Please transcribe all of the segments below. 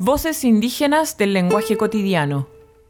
Voces indígenas del lenguaje cotidiano.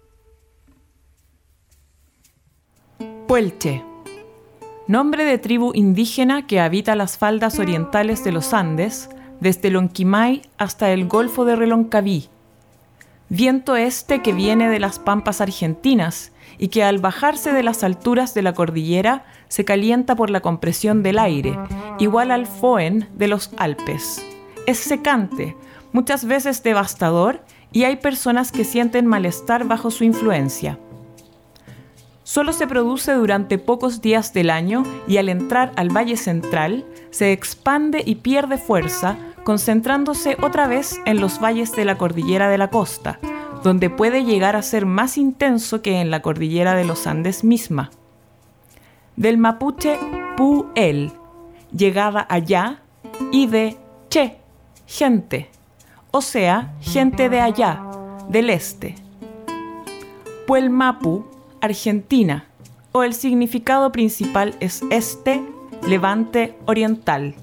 Puelche. Nombre de tribu indígena que habita las faldas orientales de los Andes, desde Lonquimay hasta el Golfo de Reloncaví. Viento este que viene de las pampas argentinas y que al bajarse de las alturas de la cordillera se calienta por la compresión del aire, igual al Foehn de los Alpes. Es secante, muchas veces devastador, y hay personas que sienten malestar bajo su influencia. Solo se produce durante pocos días del año y al entrar al Valle Central se expande y pierde fuerza, concentrándose otra vez en los valles de la cordillera de la costa, donde puede llegar a ser más intenso que en la cordillera de los Andes misma. Del mapuche pu-el, llegada allá, y de che, gente, o sea, gente de allá, del este. Puelmapu, Argentina, o el significado principal es este, levante oriental.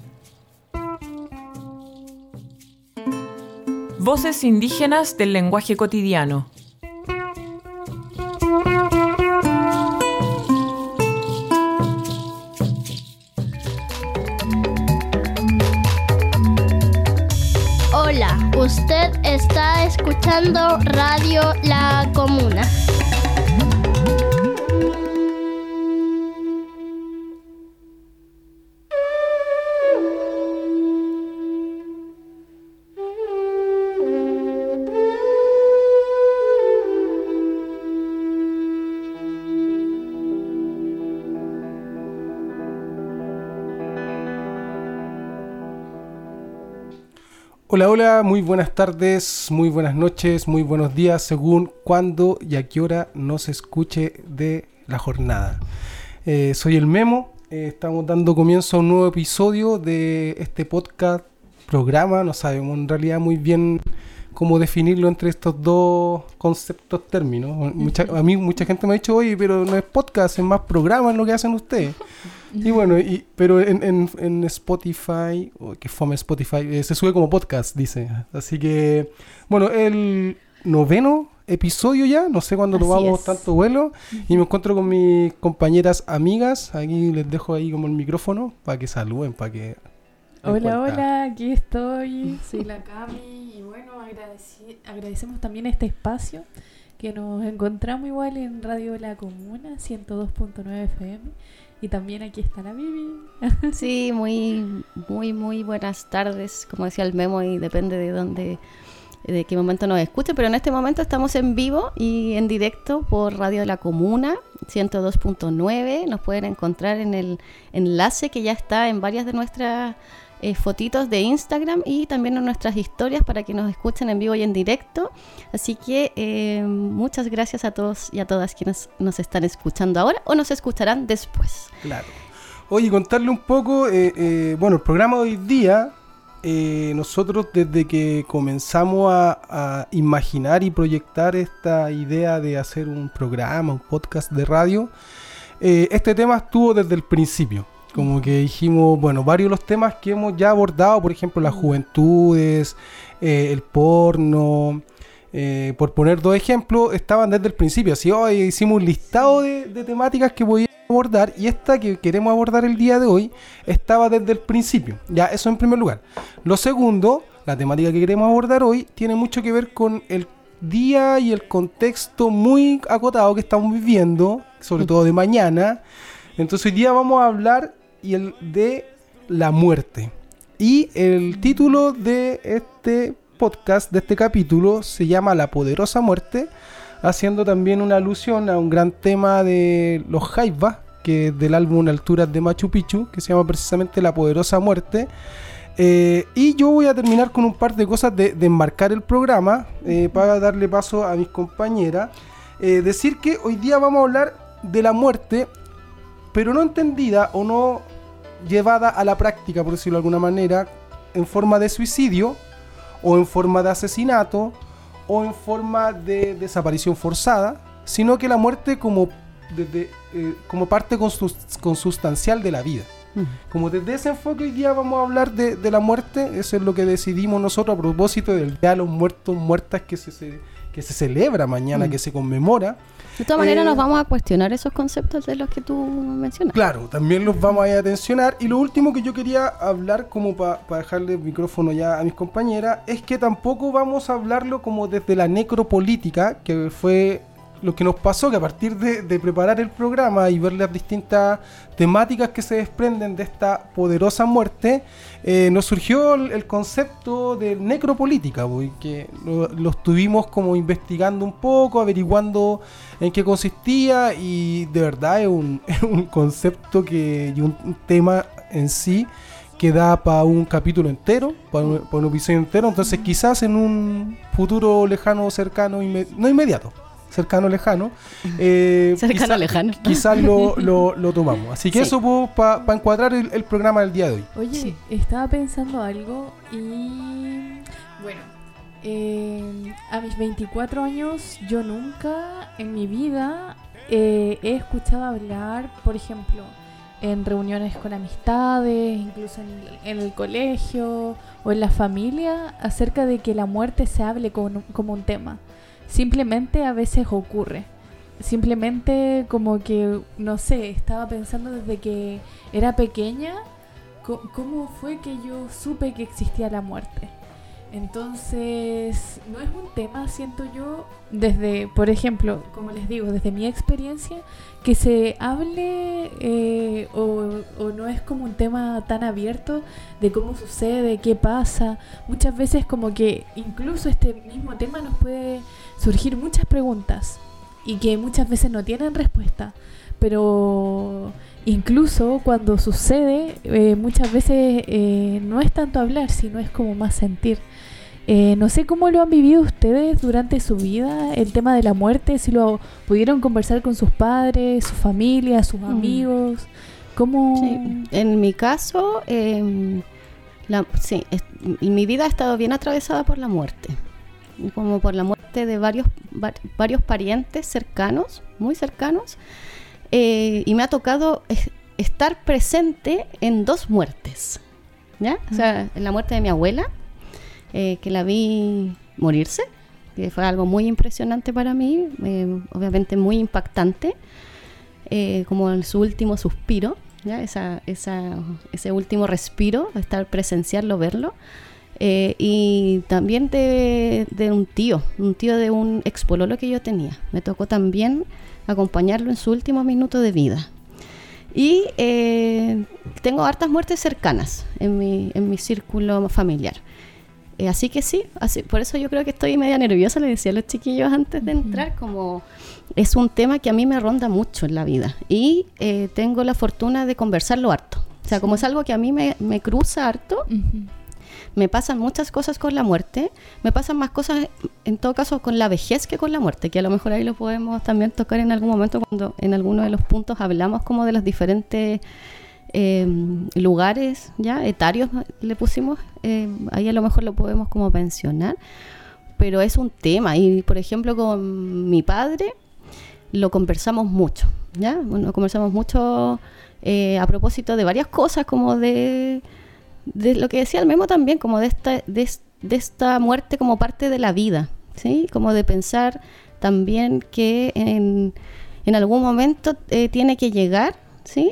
Voces indígenas del lenguaje cotidiano. Hola, usted está escuchando Radio La Comuna. Hola, hola, muy buenas tardes, muy buenas noches, muy buenos días, según cuándo y a qué hora nos escuche de la jornada. Soy el Memo, estamos dando comienzo a un nuevo episodio de este podcast, programa, no sabemos en realidad muy bien cómo definirlo entre estos dos conceptos términos. A mí mucha gente me ha dicho, oye, pero no es podcast, es más programa en lo que hacen ustedes. Y bueno, pero en Spotify, que fome Spotify, se sube como podcast, dice. Así que, bueno, el 9º episodio ya, no sé cuándo tomamos tanto vuelo. Y me encuentro con mis compañeras amigas. Aquí les dejo ahí como el micrófono para que saluden, para que... Hola, aquí estoy, soy la Cami. Y bueno, agradecemos también este espacio que nos encontramos igual en Radio La Comuna, 102.9 FM. Y también aquí está la Bibi. Sí, muy buenas tardes, como decía el Memo, y depende de qué momento nos escuchen, pero en este momento estamos en vivo y en directo por Radio La Comuna, 102.9. Nos pueden encontrar en el enlace que ya está en varias de nuestras fotitos de Instagram y también en nuestras historias para que nos escuchen en vivo y en directo. Así que muchas gracias a todos y a todas quienes nos están escuchando ahora o nos escucharán después. Claro. Oye, contarle un poco, bueno, el programa de hoy día, nosotros desde que comenzamos a imaginar y proyectar esta idea de hacer un programa, un podcast de radio, este tema estuvo desde el principio. Como que dijimos, bueno, varios de los temas que hemos ya abordado, por ejemplo, las juventudes, el porno, por poner dos ejemplos, estaban desde el principio. Así hoy hicimos un listado de temáticas que podíamos abordar, y esta que queremos abordar el día de hoy estaba desde el principio. Ya, eso en primer lugar. Lo segundo, la temática que queremos abordar hoy tiene mucho que ver con el día y el contexto muy acotado que estamos viviendo, sobre todo de mañana. Entonces hoy día vamos a hablar de la muerte. Y el título de este podcast, de este capítulo, se llama La Poderosa Muerte, haciendo también una alusión a un gran tema de los Jaivas, que es del álbum Alturas de Machu Picchu, que se llama precisamente La Poderosa Muerte. Y yo voy a terminar con un par de cosas de enmarcar el programa, para darle paso a mis compañeras. Decir que hoy día vamos a hablar de la muerte, pero no entendida o no llevada a la práctica, por decirlo de alguna manera, en forma de suicidio, o en forma de asesinato, o en forma de desaparición forzada, sino que la muerte como parte consustancial de la vida. Como desde ese enfoque hoy día vamos a hablar de la muerte. Eso es lo que decidimos nosotros a propósito del Día de los Muertos, Muertas que se celebra mañana, que se conmemora. De todas maneras nos vamos a cuestionar esos conceptos de los que tú mencionas. Claro, también los vamos a ir a atencionar. Y lo último que yo quería hablar, como para dejarle el micrófono ya a mis compañeras, es que tampoco vamos a hablarlo como desde la necropolítica, que fue lo que nos pasó, que a partir de preparar el programa y ver las distintas temáticas que se desprenden de esta poderosa muerte, nos surgió el concepto de necropolítica, porque lo estuvimos como investigando un poco, averiguando en qué consistía, y de verdad es un concepto y un tema en sí que da para un capítulo entero, para un episodio entero. Entonces quizás en un futuro lejano, cercano, no inmediato, cercano, lejano. Cercano, lejano. Quizás lo tomamos. Así que eso para encuadrar el programa del día de hoy. Oye, estaba pensando algo y... Bueno, a mis 24 años yo nunca en mi vida he escuchado hablar, por ejemplo, en reuniones con amistades, incluso en el colegio o en la familia, acerca de que la muerte se hable como un tema. Simplemente a veces ocurre. Simplemente como que, no sé, estaba pensando desde que era pequeña, cómo fue que yo supe que existía la muerte. Entonces, no es un tema, siento yo, desde, por ejemplo, como les digo, desde mi experiencia, que se hable o no es como un tema tan abierto de cómo sucede, qué pasa. Muchas veces como que incluso este mismo tema nos puede surgir muchas preguntas y que muchas veces no tienen respuesta, pero incluso cuando sucede muchas veces no es tanto hablar, sino es como más sentir. No sé cómo lo han vivido ustedes durante su vida, el tema de la muerte, si lo pudieron conversar con sus padres, su familia, sus amigos. ¿Cómo? Sí. En mi caso, mi vida ha estado bien atravesada por la muerte, como por la muerte de varios parientes cercanos, muy cercanos, y me ha tocado estar presente en 2 muertes, ¿ya? O sea, en la muerte de mi abuela, que la vi morirse, que fue algo muy impresionante para mí, obviamente muy impactante, como su último suspiro, ¿ya? Ese último respiro, presenciarlo, verlo. Y también de un tío de un expololo que yo tenía. Me tocó también acompañarlo en su último minuto de vida. Y tengo hartas muertes cercanas en mi círculo familiar. Así que sí, por eso yo creo que estoy media nerviosa, le decía a los chiquillos antes de entrar, como es un tema que a mí me ronda mucho en la vida. Y tengo la fortuna de conversarlo harto. O sea, como es algo que a mí me cruza harto, me pasan muchas cosas con la muerte, me pasan más cosas en todo caso con la vejez que con la muerte, que a lo mejor ahí lo podemos también tocar en algún momento cuando en alguno de los puntos hablamos como de los diferentes lugares ya etarios le pusimos, ahí a lo mejor lo podemos como mencionar, pero es un tema. Y por ejemplo con mi padre lo conversamos mucho, ¿ya? Bueno, conversamos mucho a propósito de varias cosas, como de lo que decía el Memo también, como de esta muerte como parte de la vida, ¿sí? Como de pensar también que en algún momento tiene que llegar, ¿sí?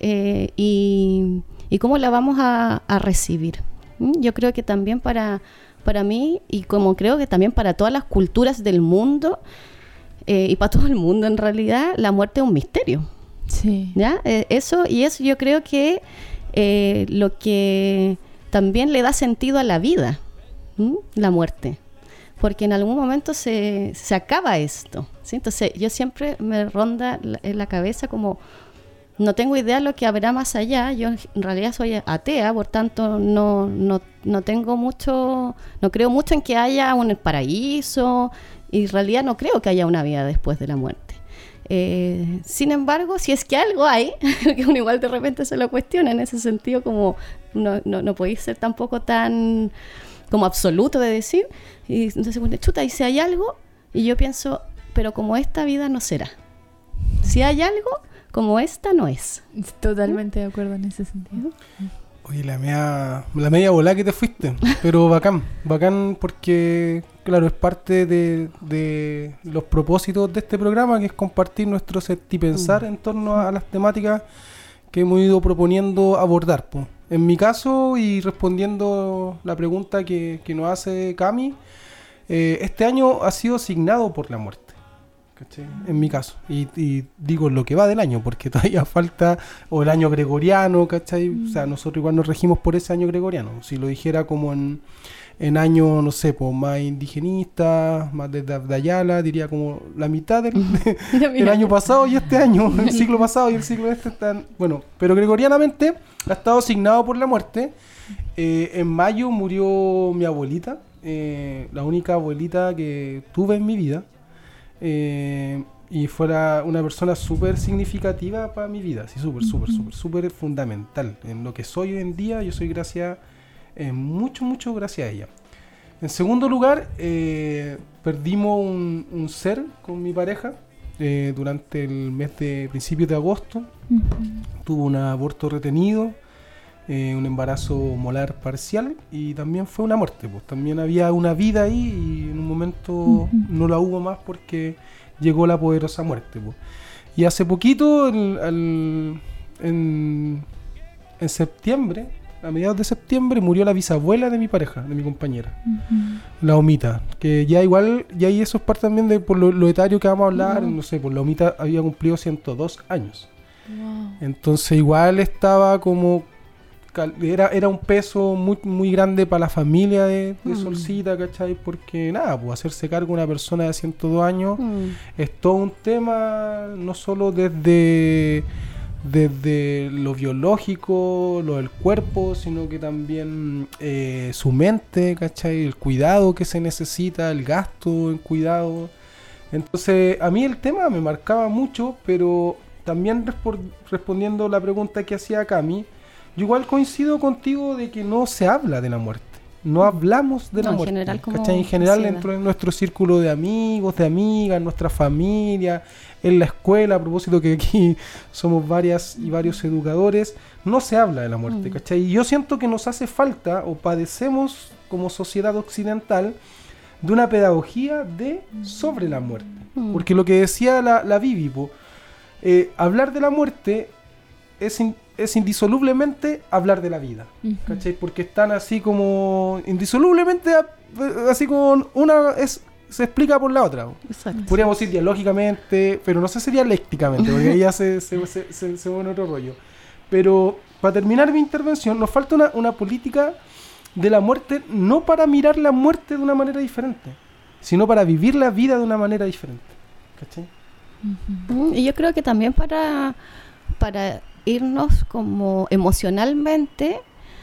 Y cómo la vamos a recibir. Yo creo que también para mí, y como creo que también para todas las culturas del mundo, y para todo el mundo en realidad, la muerte es un misterio. Sí. ¿Ya? Eso yo creo que lo que también le da sentido a la vida, la muerte, porque en algún momento se acaba esto, ¿sí? Entonces yo siempre me ronda en la cabeza como no tengo idea de lo que habrá más allá. Yo en realidad soy atea, por tanto no tengo mucho, no creo mucho en que haya un paraíso, y en realidad no creo que haya una vida después de la muerte. Sin embargo, si es que algo hay, que uno igual de repente se lo cuestiona en ese sentido, como no podéis ser tampoco tan como absoluto de decir, y entonces chuta, y si hay algo, y yo pienso, pero como esta vida no será, si hay algo, como esta no es. Totalmente de acuerdo en ese sentido. Oye, la media volada que te fuiste, pero bacán porque, claro, es parte de los propósitos de este programa, que es compartir nuestro sentipensar en torno a las temáticas que hemos ido proponiendo abordar, po. En mi caso, y respondiendo la pregunta que nos hace Cami, este año ha sido asignado por la muerte, ¿cachai? En mi caso, y digo lo que va del año, porque todavía falta, o el año gregoriano, ¿cachai? O sea, nosotros igual nos regimos por ese año gregoriano. Si lo dijera como en año, no sé, pues más indigenista, más de Ayala, diría como la mitad del año pasado y este año, el siglo pasado y el siglo este están, bueno, pero gregorianamente ha estado asignado por la muerte. En mayo murió mi abuelita, la única abuelita que tuve en mi vida. Y fuera una persona súper significativa para mi vida, así súper fundamental en lo que soy hoy en día. Yo soy mucho gracias a ella. En segundo lugar, perdimos un ser con mi pareja durante el mes de principios de agosto. Tuvo un aborto retenido, un embarazo molar parcial, y también fue una muerte, pues también había una vida ahí y en un momento no la hubo más porque llegó la poderosa muerte, pues. Y hace poquito, en septiembre, a mediados de septiembre, murió la bisabuela de mi pareja, de mi compañera, la Omita, que ya ahí eso es parte también de por lo etario que vamos a hablar. No sé, pues la Omita había cumplido 102 años. Entonces igual estaba como era un peso muy grande para la familia de Solcita, ¿cachai? Porque nada, pues hacerse cargo de una persona de 102 años es todo un tema, no solo desde lo biológico, lo del cuerpo, sino que también su mente, ¿cachai? El cuidado que se necesita, el gasto en cuidado. Entonces a mí el tema me marcaba mucho, pero también respondiendo la pregunta que hacía Cami, yo igual coincido contigo de que no se habla de la muerte. No hablamos de la muerte. En general, dentro de nuestro círculo de amigos, de amigas, nuestra familia, en la escuela, a propósito que aquí somos varias y varios educadores, no se habla de la muerte, ¿cachai? Y yo siento que nos hace falta, o padecemos como sociedad occidental, de una pedagogía sobre la muerte. Porque lo que decía la Vivi, hablar de la muerte es indisolublemente hablar de la vida, ¿cachai? Porque están así como indisolublemente, así como se explica por la otra. Exacto. Podríamos decir dialógicamente, pero no sé si dialécticamente, porque ahí ya se pone otro rollo. Pero para terminar mi intervención, nos falta una política de la muerte, no para mirar la muerte de una manera diferente, sino para vivir la vida de una manera diferente, ¿cachai? Y yo creo que también para irnos como emocionalmente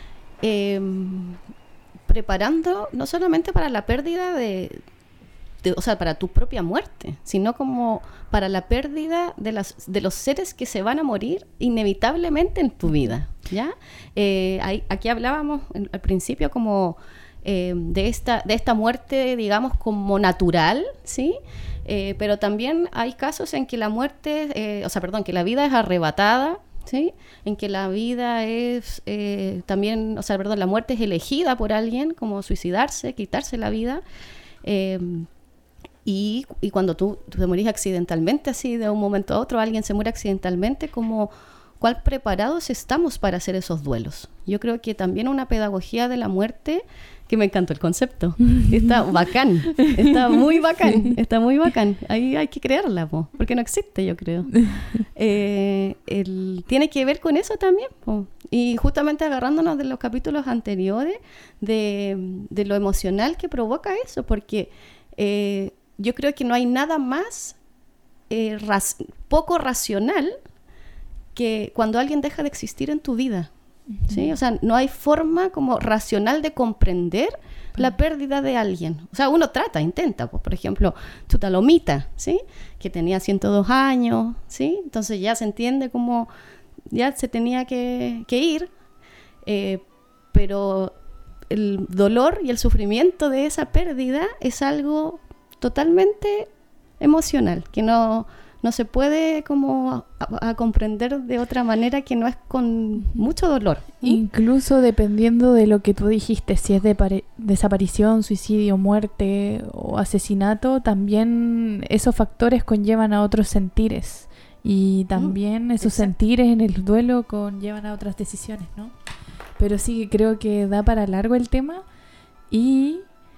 preparando no solamente para la pérdida o sea, para tu propia muerte, sino como para la pérdida de los seres que se van a morir inevitablemente en tu vida, ¿ya? Aquí hablábamos al principio como de esta muerte, digamos, como natural, ¿sí? Pero también hay casos en que la muerte, que la vida es arrebatada, ¿sí? En que la vida es también, la muerte es elegida por alguien, como suicidarse, quitarse la vida, y cuando tú te morís accidentalmente, así de un momento a otro, alguien se muere accidentalmente, como cuál preparados estamos para hacer esos duelos. Yo creo que también una pedagogía de la muerte, que me encantó el concepto, está bacán, está muy bacán, ahí hay que crearla, porque no existe, yo creo. Tiene que ver con eso también, y justamente agarrándonos de los capítulos anteriores, de lo emocional que provoca eso, porque yo creo que no hay nada más poco racional que cuando alguien deja de existir en tu vida, ¿sí? O sea, no hay forma como racional de comprender la pérdida de alguien. O sea, uno intenta, pues, por ejemplo, Chutalomita, ¿sí? Que tenía 102 años, ¿sí? Entonces ya se entiende como ya se tenía que ir, pero el dolor y el sufrimiento de esa pérdida es algo totalmente emocional, que no no se puede como a comprender de otra manera que no es con mucho dolor. Incluso dependiendo de lo que tú dijiste, si es de desaparición, suicidio, muerte o asesinato, también esos factores conllevan a otros sentires. Y también esos sentires en el duelo conllevan a otras decisiones, ¿no? Pero sí, creo que da para largo el tema. Y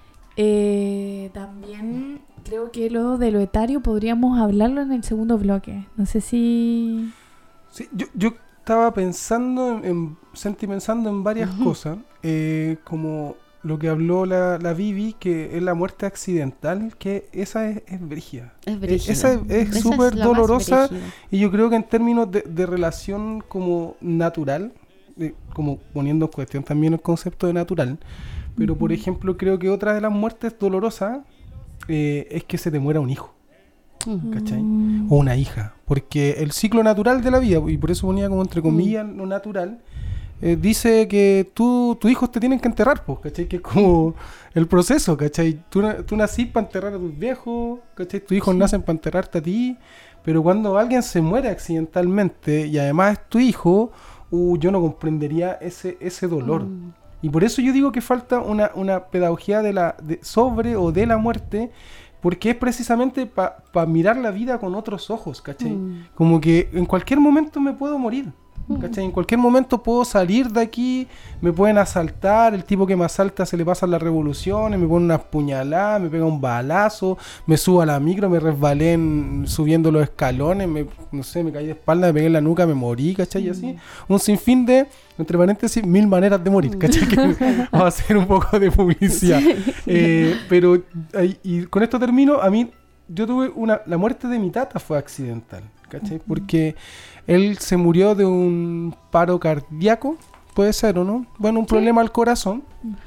también creo que lo de lo etario podríamos hablarlo en el segundo bloque. No sé si... Sí, yo estaba pensando en varias cosas, como lo que habló la Vivi, que es la muerte accidental, que esa es brígida. Es brígida. Esa es súper dolorosa, y yo creo que en términos de relación como natural, como poniendo en cuestión también el concepto de natural, pero por ejemplo creo que otra de las muertes dolorosas es que se te muera un hijo, ¿cachai? O una hija, porque el ciclo natural de la vida, y por eso ponía como entre comillas lo natural, dice que tus hijos te tienen que enterrar, pues, ¿cachai? Que es como el proceso, ¿cachai? Tú nacís para enterrar a tus viejos, ¿cachai? Tus hijos nacen para enterrarte a ti, pero cuando alguien se muere accidentalmente y además es tu hijo, yo no comprendería ese dolor. Y por eso yo digo que falta una pedagogía sobre o de la muerte, porque es precisamente para mirar la vida con otros ojos, ¿cachai? Como que en cualquier momento me puedo morir, ¿cachai? En cualquier momento puedo salir de aquí, me pueden asaltar, el tipo que me asalta se le pasan las revoluciones, me pone unas puñaladas, me pega un balazo, me subo a la micro, me resbalé subiendo los escalones, me caí de espalda, me pegué en la nuca, me morí, ¿cachai? Y así, un sinfín de, entre paréntesis, 1000 maneras de morir, ¿cachai? Que vamos a hacer un poco de publicidad. Pero, y con esto termino, yo tuve la muerte de mi tata fue accidental, ¿cachai? Porque él se murió de un paro cardíaco, puede ser, ¿o no? Bueno, un problema al corazón.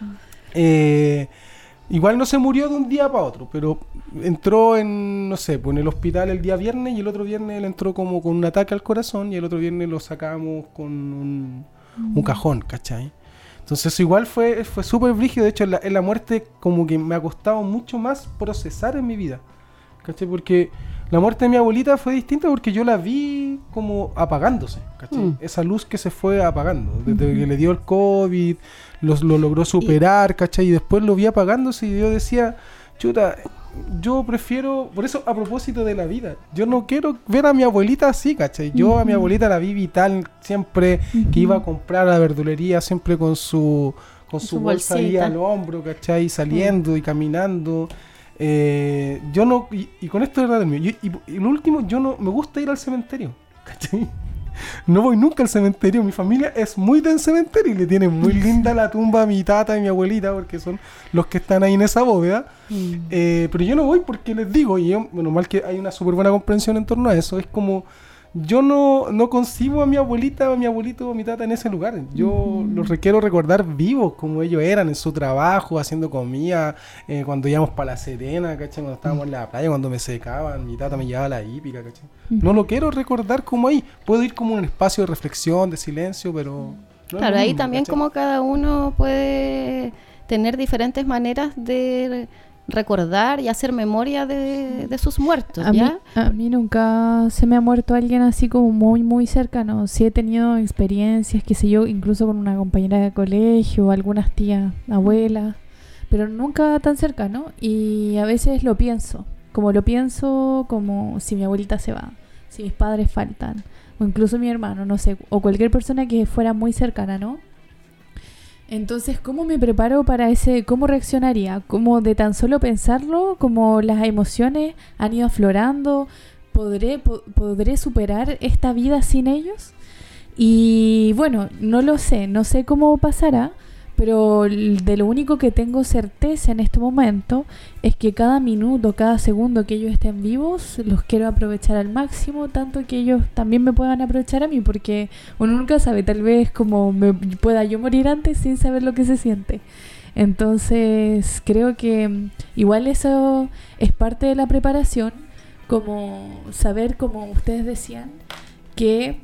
Igual no se murió de un día para otro, pero entró en el hospital el día viernes, y el otro viernes él entró como con un ataque al corazón, y el otro viernes lo sacamos con un cajón, ¿cachai? Entonces eso igual fue súper brígido. De hecho, en la muerte como que me ha costado mucho más procesar en mi vida, ¿cachai? Porque la muerte de mi abuelita fue distinta porque yo la vi como apagándose, ¿cachai? Esa luz que se fue apagando. Desde que le dio el COVID, lo logró superar, ¿cachai? Y después lo vi apagándose, y yo decía, chuta, yo prefiero... Por eso, a propósito de la vida, yo no quiero ver a mi abuelita así, ¿cachai? Yo a mi abuelita la vi vital, siempre que iba a comprar a la verdulería, siempre con su bolsa ahí al hombro, ¿cachai? Saliendo y caminando... yo no, y con esto es verdad mío, y lo último, yo no me gusta ir al cementerio, ¿cachai? No voy nunca al cementerio. Mi familia es muy del cementerio y le tiene muy linda la tumba a mi tata y mi abuelita, porque son los que están ahí en esa bóveda. Pero yo no voy porque les digo, y menos mal que hay una súper buena comprensión en torno a eso. Es como, yo no concibo a mi abuelita, a mi abuelito o a mi tata en ese lugar. Yo los quiero recordar vivos, como ellos eran en su trabajo, haciendo comida, cuando íbamos para La Serena, ¿cachai? Cuando estábamos en la playa, cuando me secaban, mi tata me llevaba a la hípica, ¿cachai? No lo quiero recordar como ahí. Puedo ir como un espacio de reflexión, de silencio, pero... No claro, es lo ahí mismo, también, ¿cachai? como cada uno puede tener diferentes maneras de recordar y hacer memoria de sus muertos, ¿ya? A mí nunca se me ha muerto alguien así como muy, muy cercano. Sí he tenido experiencias, qué sé yo, incluso con una compañera de colegio, algunas tías, abuelas, pero nunca tan cercano. Y a veces lo pienso como si mi abuelita se va, si mis padres faltan, o incluso mi hermano, no sé, o cualquier persona que fuera muy cercana, ¿no? Entonces, ¿cómo me preparo para cómo reaccionaría? ¿Cómo de tan solo pensarlo, como las emociones han ido aflorando? ¿Podré superar esta vida sin ellos? Y bueno, no lo sé, no sé cómo pasará, pero de lo único que tengo certeza en este momento es que cada minuto, cada segundo que ellos estén vivos, los quiero aprovechar al máximo, tanto que ellos también me puedan aprovechar a mí, porque uno nunca sabe, tal vez como pueda yo morir antes sin saber lo que se siente. Entonces creo que igual eso es parte de la preparación, como saber, como ustedes decían, que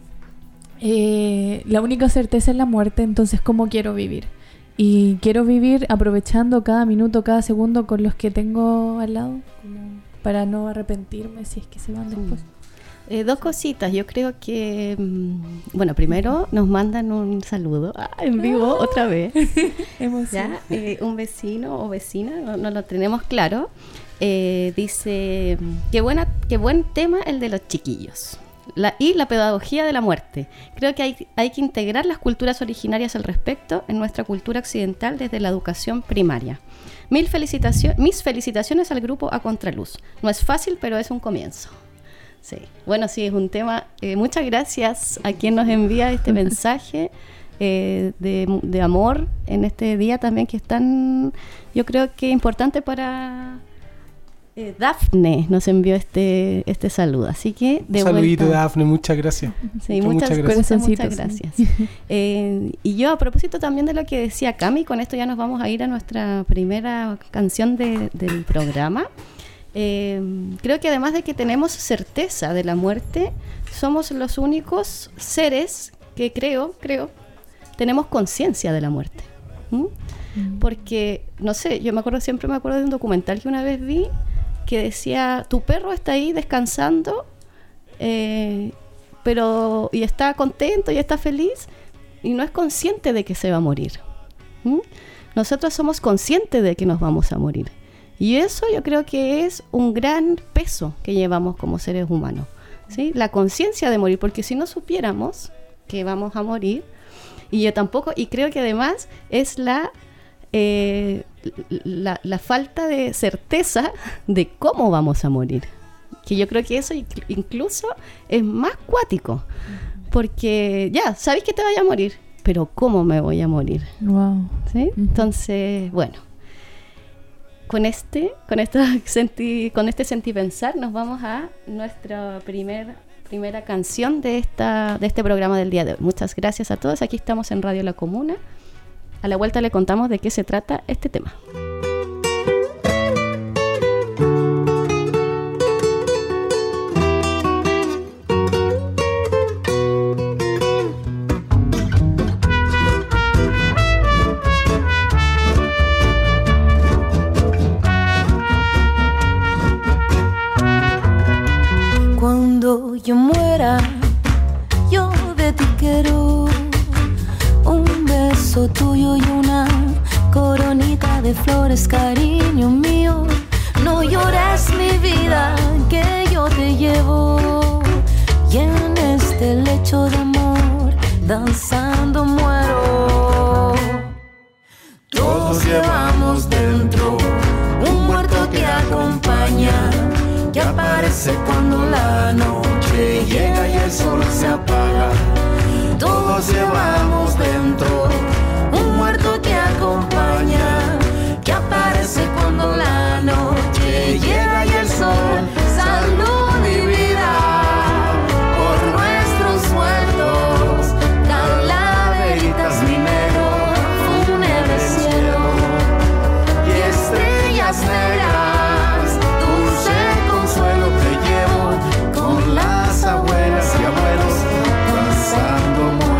la única certeza es la muerte. Entonces, ¿cómo quiero vivir? Y quiero vivir aprovechando cada minuto, cada segundo con los que tengo al lado, como para no arrepentirme si es que se van después. Dos cositas. Yo creo que, bueno, primero nos mandan un saludo en vivo otra vez. ¿Ya? Un vecino o vecina, no lo tenemos claro. Dice, qué buen tema el de los chiquillos. Y la pedagogía de la muerte. Creo que hay que integrar las culturas originarias al respecto en nuestra cultura occidental desde la educación primaria. Mis felicitaciones al grupo A Contraluz. No es fácil, pero es un comienzo. Sí. Bueno, sí, es un tema. Muchas gracias a quien nos envía este mensaje de amor en este día también, que es tan, yo creo que importante para... Dafne nos envió este saludo, así que de un saludito, vuelta. Dafne, muchas gracias. Sí, muchas gracias. Y yo, a propósito también de lo que decía Cami, con esto ya nos vamos a ir a nuestra primera canción del programa. Creo que además de que tenemos certeza de la muerte, somos los únicos seres que creo tenemos conciencia de la muerte. Porque, no sé, siempre me acuerdo de un documental que una vez vi que decía, tu perro está ahí descansando, y está contento y está feliz, y no es consciente de que se va a morir. Nosotros somos conscientes de que nos vamos a morir. Y eso yo creo que es un gran peso que llevamos como seres humanos, ¿sí? La conciencia de morir, porque si no supiéramos que vamos a morir, y yo tampoco, y creo que además es la falta de certeza de cómo vamos a morir, que yo creo que eso incluso es más cuático, porque ya, sabéis que te vaya a morir, pero ¿cómo me voy a morir? Wow. ¿Sí? Entonces, bueno, con este sentipensar nos vamos a nuestra primera canción de este programa del día de hoy. Muchas gracias a todos. Aquí estamos en Radio La Comuna. A la vuelta le contamos de qué se trata este tema. Cuando yo muera, yo de ti quiero un beso tuyo y una coronita de flores, cariño mío. No llores mi vida, que yo te llevo, y en este lecho de amor danzando muero. Todos llevamos dentro un muerto que acompaña, que aparece cuando la noche llega y el sol se apaga. Todos llevamos dentro un muerto que acompaña, que aparece cuando la noche llega y el sol. Salud y vida por nuestros muertos, calaveritas, minero, fúnebre cielo y estrellas negras. Dulce consuelo te llevo con las abuelas y abuelos danzando muero.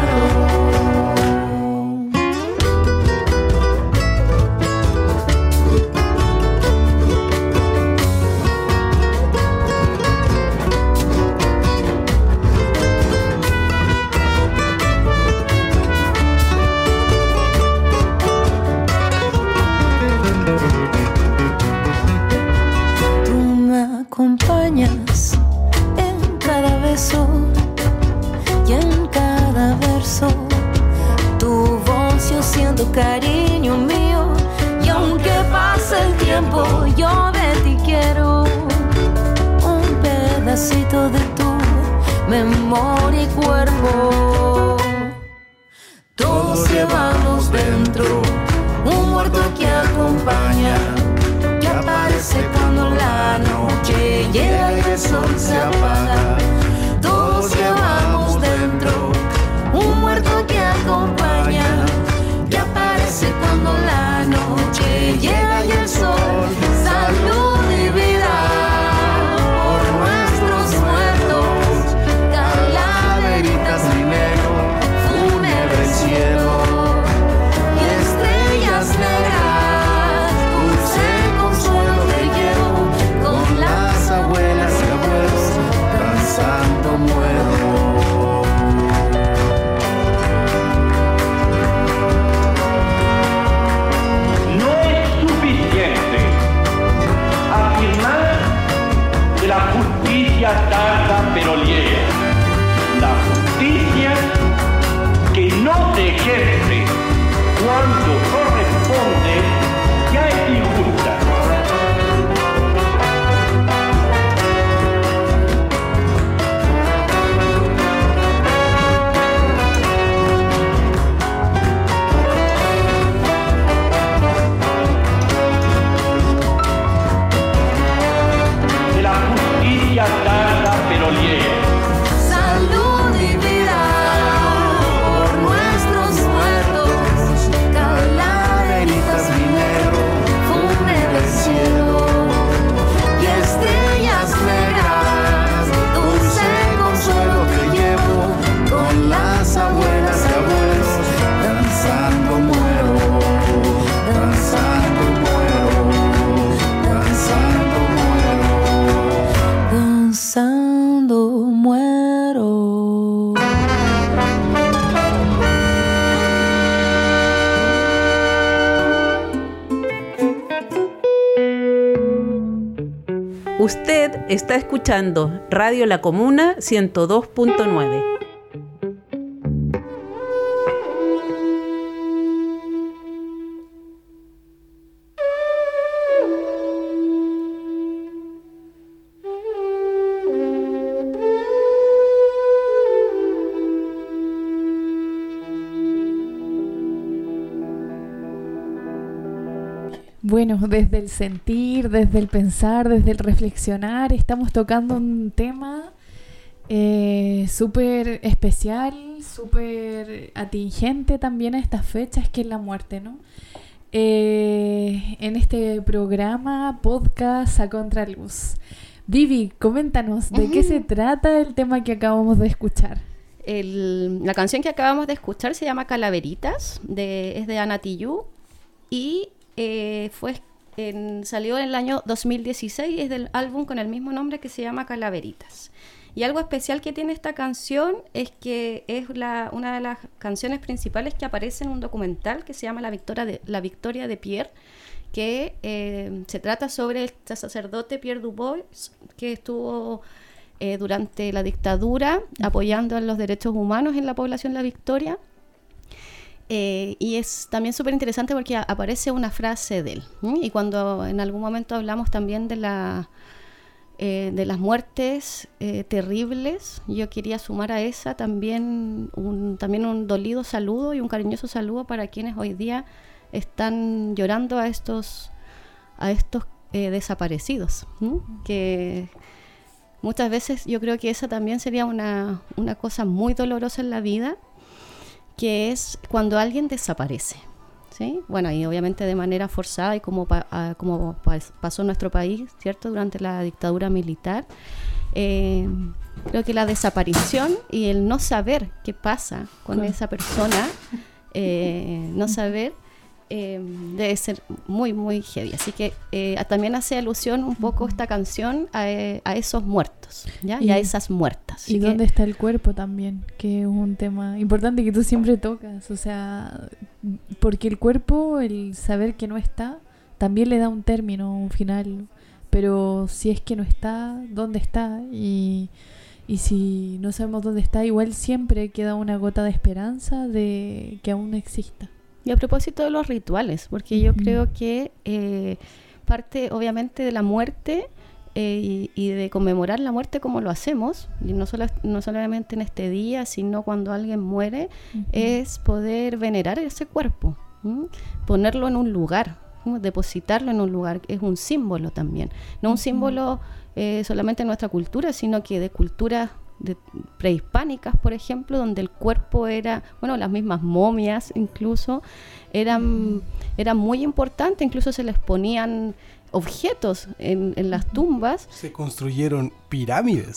Tú me acompañas en cada beso y en cada verso, tu voz yo siento cariño mío, y aunque pase el tiempo yo de ti quiero un pedacito de tu memoria y cuerpo. Todos llevamos dentro un muerto que acompaña, que aparece cuando la noche llega y el sol se apaga. Todos llevamos dentro un muerto que acompaña, que aparece cuando la noche llega y el sol. Salud y vida por nuestros muertos, calaveritas, dinero, fúnebre cielo y estrellas negras. Dulce consuelo te llevo con las abuelas y abuelos Usted está escuchando Radio La Comuna 102.9. Bueno, desde el sentir, desde el pensar, desde el reflexionar, estamos tocando un tema súper especial, súper atingente también a estas fechas, que es la muerte, ¿no? En este programa, podcast A Contraluz. Vivi, coméntanos, ¿de qué se trata el tema que acabamos de escuchar? La canción que acabamos de escuchar se llama Calaveritas, es de Ana Tijoux, y salió en el año 2016, es del álbum con el mismo nombre que se llama Calaveritas. Y algo especial que tiene esta canción es que es una de las canciones principales que aparece en un documental que se llama La Victoria de Pierre, que se trata sobre este sacerdote Pierre Dubois, que estuvo durante la dictadura apoyando a los derechos humanos en la población La Victoria. Y es también súper interesante porque aparece una frase de él, y cuando en algún momento hablamos también de las muertes terribles, yo quería sumar a esa también un dolido saludo y un cariñoso saludo para quienes hoy día están llorando a estos desaparecidos, que muchas veces yo creo que esa también sería una cosa muy dolorosa en la vida, que es cuando alguien desaparece, ¿sí? Bueno, y obviamente de manera forzada, y como pasó en nuestro país, ¿cierto?, durante la dictadura militar. Creo que la desaparición y el no saber qué pasa con esa persona, no saber, debe ser muy, muy heavy. Así que también hace alusión un poco esta canción a esos muertos, ¿ya? Y a esas muertas. ¿Y dónde está el cuerpo también? Que es un tema importante que tú siempre tocas. O sea, porque el cuerpo, el saber que no está, también le da un término, un final. Pero si es que no está, ¿dónde está? Y si no sabemos dónde está, igual siempre queda una gota de esperanza de que aún exista. Y a propósito de los rituales, porque yo creo que parte obviamente de la muerte y de conmemorar la muerte como lo hacemos, y no solamente en este día, sino cuando alguien muere, es poder venerar ese cuerpo, ponerlo en un lugar, depositarlo en un lugar, es un símbolo también, no un símbolo solamente en nuestra cultura, sino que de culturas prehispánicas, por ejemplo, donde el cuerpo era, bueno, las mismas momias incluso, eran muy importantes, incluso se les ponían objetos en las tumbas. Se construyeron pirámides.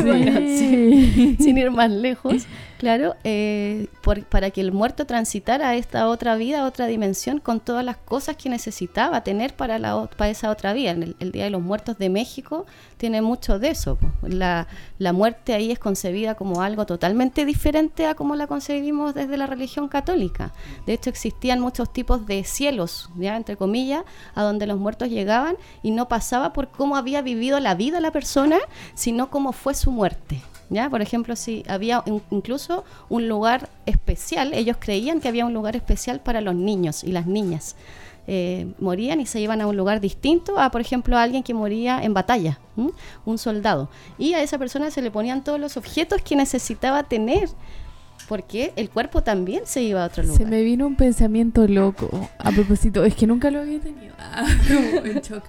Sí. Sin ir más lejos, claro, para que el muerto transitara a esta otra vida, otra dimensión, con todas las cosas que necesitaba tener para esa otra vida. El Día de los Muertos de México tiene mucho de eso. La muerte ahí es concebida como algo totalmente diferente a como la concebimos desde la religión católica. De hecho, existían muchos tipos de cielos, ¿ya?, entre comillas, a donde los muertos llegaban, y no pasaba por cómo había vivido la vida la persona, sino cómo fue su muerte, ¿ya? Por ejemplo, si había incluso un lugar especial, ellos creían que había un lugar especial para los niños y las niñas. Morían y se iban a un lugar distinto a, por ejemplo, a alguien que moría en batalla, un soldado. Y a esa persona se le ponían todos los objetos que necesitaba tener, porque el cuerpo también se iba a otro lugar. Se me vino un pensamiento loco a propósito, es que nunca lo había tenido. En shock.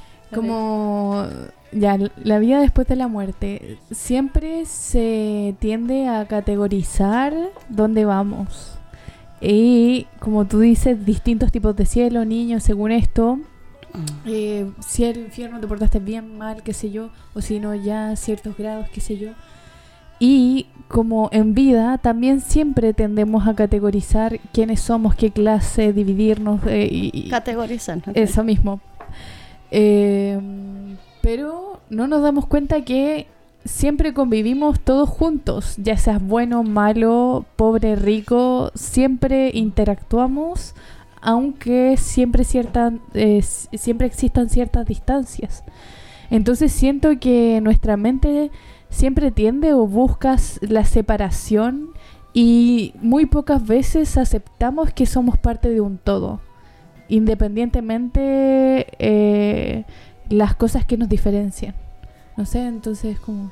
Como ya, la vida después de la muerte, siempre se tiende a categorizar dónde vamos. Y como tú dices, distintos tipos de cielo, niños, según esto. Cielo, infierno, te portaste bien, mal, qué sé yo, o si no, ya ciertos grados, qué sé yo. Y como en vida también siempre tendemos a categorizar quiénes somos, qué clase, dividirnos categorizar, okay. Eso mismo, pero no nos damos cuenta que siempre convivimos todos juntos, ya seas bueno, malo, pobre, rico, siempre interactuamos, aunque siempre existan ciertas distancias. Entonces siento que nuestra mente siempre tiende o busca la separación y muy pocas veces aceptamos que somos parte de un todo, independientemente las cosas que nos diferencian. No sé, entonces como...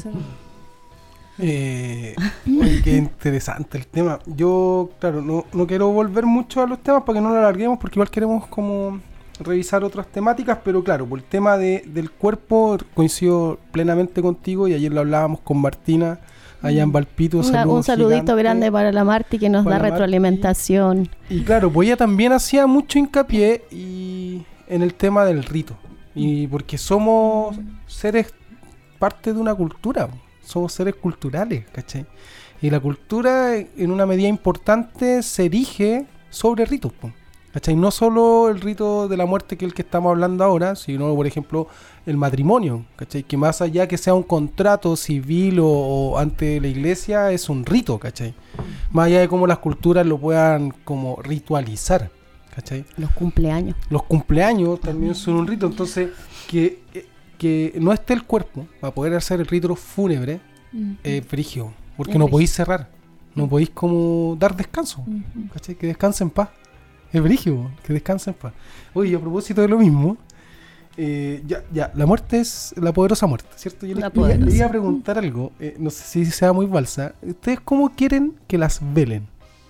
Oye, qué interesante el tema. Yo, claro, no quiero volver mucho a los temas para que no lo alarguemos, porque igual queremos como revisar otras temáticas, pero claro, por el tema del cuerpo coincido plenamente contigo, y ayer lo hablábamos con Martina allá en Valpito. Un saludito gigante grande para la Marti, que nos da retroalimentación. Y claro, pues ella también hacía mucho hincapié en el tema del rito, y porque somos seres parte de una cultura, somos seres culturales, ¿cachai? Y la cultura en una medida importante se erige sobre ritos, ¿cachai? No solo el rito de la muerte, que es el que estamos hablando ahora, sino, por ejemplo, el matrimonio, ¿cachai? Que más allá que sea un contrato civil o ante la iglesia, es un rito, ¿cachai? Más allá de cómo las culturas lo puedan como ritualizar, ¿cachai? Los cumpleaños también son un rito. Entonces, que no esté el cuerpo para poder hacer el rito fúnebre, frigio, porque no podéis cerrar, no podéis como dar descanso, ¿cachai? Que descanse en paz. Es brígido, que descanse en paz. Oye, a propósito de lo mismo, la muerte es la poderosa muerte, ¿cierto? Yo le iba a preguntar algo, no sé si sea muy balsa. ¿Ustedes cómo quieren que las velen?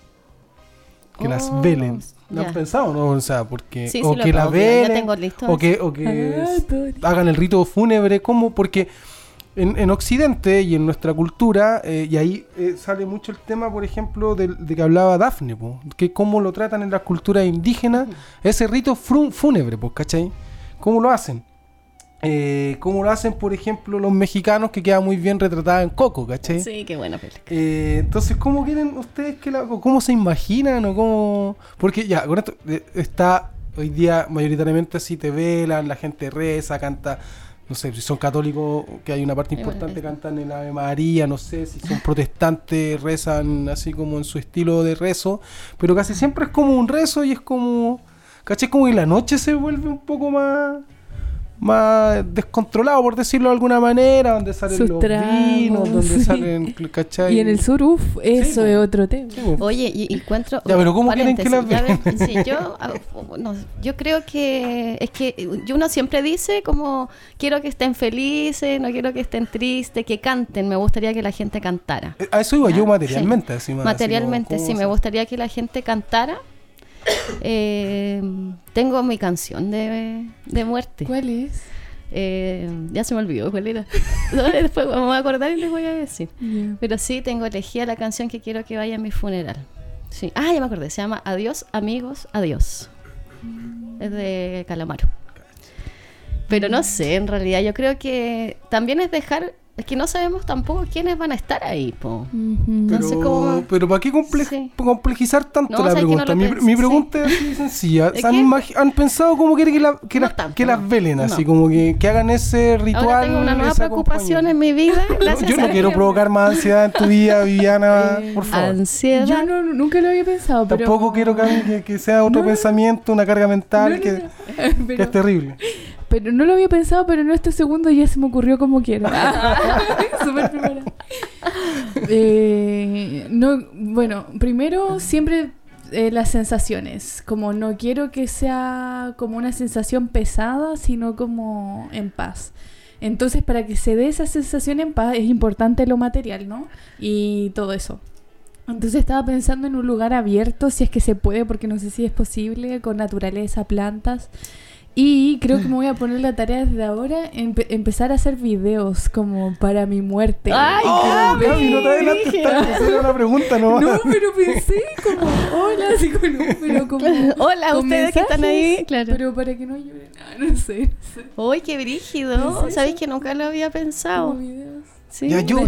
Que las velen. ¿Lo han pensado, no? O sea, porque... Sí, o sí, que la velen, ya tengo listo. o que hagan el rito fúnebre, ¿cómo? Porque... En Occidente y en nuestra cultura, y ahí sale mucho el tema, por ejemplo, de que hablaba Dafne, que cómo lo tratan en las culturas indígenas, ese rito fúnebre, ¿cachai? ¿Cómo lo hacen? ¿Cómo lo hacen, por ejemplo, los mexicanos, que queda muy bien retratada en Coco, ¿cachai? Sí, qué buena película. Entonces, ¿cómo quieren ustedes cómo se imaginan o cómo...? Porque ya, con esto está hoy día mayoritariamente así, te velan, la gente reza, canta... No sé, si son católicos, que hay una parte importante, cantan el Ave María, no sé, si son protestantes, rezan así como en su estilo de rezo, pero casi siempre es como un rezo y es como, ¿cachai? Como que la noche se vuelve un poco más descontrolado, por decirlo de alguna manera, donde salen sus los tragos, vinos, donde salen, ¿cachai? Y en el sur, eso es otro tema. Sí, Oye, y encuentro... Ya, pero ¿cómo quieren que las vean? Sí, yo creo que... Es que uno siempre dice como, quiero que estén felices, no quiero que estén tristes, que canten. Me gustaría que la gente cantara. A eso iba yo materialmente. Sí. Así, Materialmente, así, sí, me gustaría que la gente cantara. Tengo mi canción de muerte. ¿Cuál es? Ya se me olvidó cuál era. Después me voy a acordar y les voy a decir. Pero sí, tengo elegida la canción que quiero que vaya a mi funeral. Sí. Ah, ya me acordé, se llama Adiós, amigos, adiós. Es de Calamaro. Pero no sé, en realidad yo creo que también es dejar... Es que no sabemos tampoco quiénes van a estar ahí, po. Entonces, pero ¿para qué complejizar tanto la pregunta? Mi pregunta es así sencilla. ¿Han pensado cómo quieren que las velen? Así como que hagan ese ritual. Ahora tengo una nueva preocupación en mi vida. Yo no quiero provocar más ansiedad en tu vida, Viviana, por favor. Ansiedad. Yo nunca lo había pensado. Tampoco quiero que sea otro pensamiento, una carga mental que es terrible. Pero no lo había pensado, pero en este segundo ya se me ocurrió como quiero. Súper preparada. Bueno, primero siempre las sensaciones. Como no quiero que sea como una sensación pesada, sino como en paz. Entonces, para que se dé esa sensación en paz, es importante lo material, ¿no? Y todo eso. Entonces estaba pensando en un lugar abierto, si es que se puede, porque no sé si es posible, con naturaleza, plantas. Y creo que me voy a poner la tarea desde ahora, empezar a hacer videos como para mi muerte. ¡Ay, Gaby, no te adelantes tanto! Esa era una pregunta, ¿no? No, pero pensé como, hola, así como hola, ustedes que están ahí, claro. Pero para que no lloren, no sé. ¡Uy, qué brígido! ¿Sabéis que nunca lo había pensado? Como videos. Sí, ya, yo.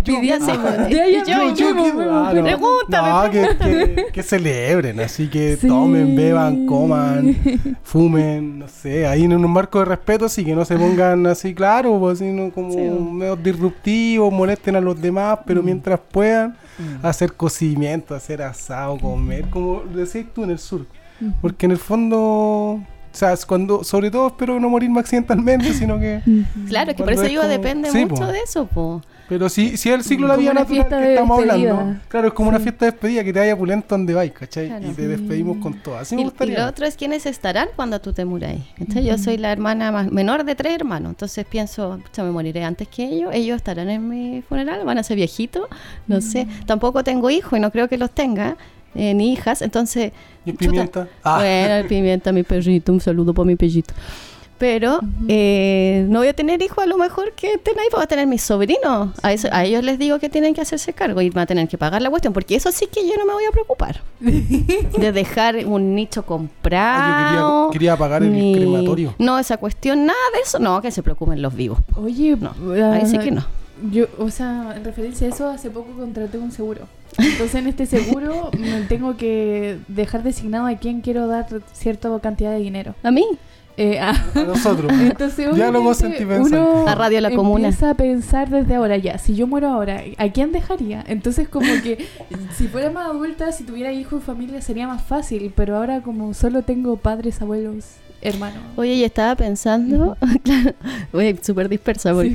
Pregúntame. Que celebren, así que tomen, beban, coman, fumen, no sé, ahí en un marco de respeto, así que no se pongan así, claro, pues, sino como medio disruptivos, molesten a los demás, pero mientras puedan hacer cocimiento, hacer asado, comer, como decías tú en el sur, porque en el fondo O sea, sobre todo espero no morirme accidentalmente, sino que... Claro, es que por eso digo, depende mucho de eso, po. Pero si es el ciclo de la vida natural que estamos hablando, claro, es como una fiesta de despedida, que te vaya pulento donde vais, ¿cachai? Claro. Y te despedimos con todo. Así me gustaría. Y lo otro es quiénes estarán cuando tú te muráis. Yo soy la hermana menor de 3 hermanos, entonces pienso, me moriré antes que ellos estarán en mi funeral, van a ser viejitos, no sé. Tampoco tengo hijos y no creo que los tenga, ni hijas, entonces... ¿Y el Pimienta? Bueno, el Pimienta, mi perrito, un saludo para mi pellito. Pero no voy a tener hijos, a lo mejor que estén ahí, voy a tener mis sobrinos. A ellos les digo que tienen que hacerse cargo y van a tener que pagar la cuestión, porque eso sí que yo no me voy a preocupar. De dejar un nicho comprado. Yo quería pagar el crematorio. No, esa cuestión, nada de eso. No, que se preocupen los vivos. Oye, no, ahí sí que no. Yo, o sea, en referencia a eso, hace poco contraté un seguro. Entonces en este seguro me tengo que dejar designado a quién quiero dar cierta cantidad de dinero. ¿A mí? A nosotros. Entonces, diálogo sentimental. A Radio La Comuna. Empieza a pensar desde ahora, ya, si yo muero ahora, ¿a quién dejaría? Entonces como que si fuera más adulta, si tuviera hijos y familia sería más fácil, pero ahora como solo tengo padres, abuelos, hermanos. Oye, y estaba pensando, claro, oye, súper dispersa porque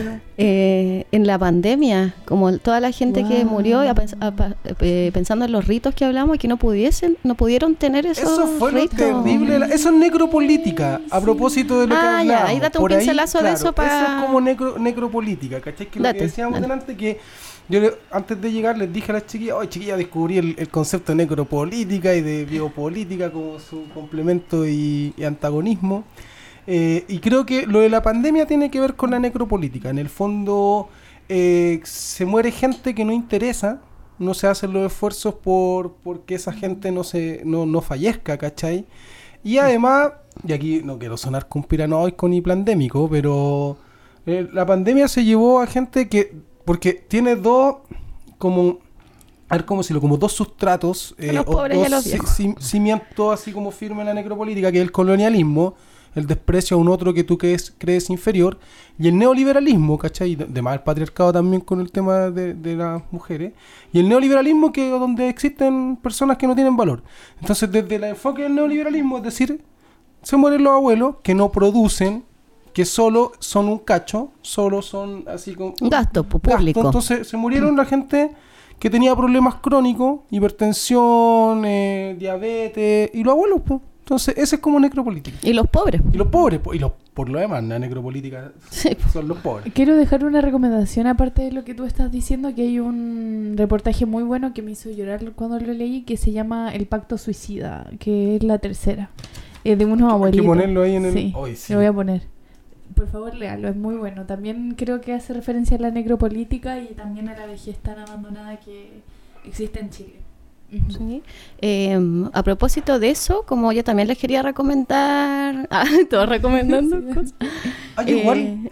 en la pandemia, como toda la gente que murió, pensando en los ritos que hablamos, que no pudieron tener esos ritos. Eso fue ritos. Lo terrible, eso es necropolítica, a propósito de lo que hablábamos. Ya, ahí date un pincelazo de eso para... Eso es como necropolítica, ¿cachai? Que lo que decíamos delante, que yo antes de llegar les dije a las chiquillas, oye chiquillas, descubrí el concepto de necropolítica y de biopolítica como su complemento y antagonismo. Y creo que lo de la pandemia tiene que ver con la necropolítica. En el fondo se muere gente que no interesa, no se hacen los esfuerzos porque esa gente no fallezca, ¿cachai? Y además, y aquí no quiero sonar conspiranoico ni plandémico, pero la pandemia se llevó a gente que... Porque tiene dos, como dos sustratos, o dos cimientos así como firme en la necropolítica, que es el colonialismo, el desprecio a un otro que tú crees inferior, y el neoliberalismo, ¿cachai? Además el patriarcado también con el tema de las mujeres, y el neoliberalismo que donde existen personas que no tienen valor. Entonces desde el enfoque del neoliberalismo, es decir, se mueren los abuelos que no producen, que solo son un cacho, solo son así como... Gasto público. Entonces se murieron la gente que tenía problemas crónicos, hipertensión, diabetes, y los abuelos, pues. Entonces ese es como necropolítica. Y los pobres. Por lo demás, la necropolítica son los pobres. Quiero dejar una recomendación, aparte de lo que tú estás diciendo, que hay un reportaje muy bueno que me hizo llorar cuando lo leí, que se llama El Pacto Suicida, que es la tercera, de unos abuelitos. Hay que ponerlo ahí en el... Sí, lo voy a poner. Por favor, léalo, es muy bueno. También creo que hace referencia a la necropolítica y también a la vejez tan abandonada que existe en Chile. Sí. A propósito de eso, como yo también les quería recomendar... todos recomendando cosas. Igual.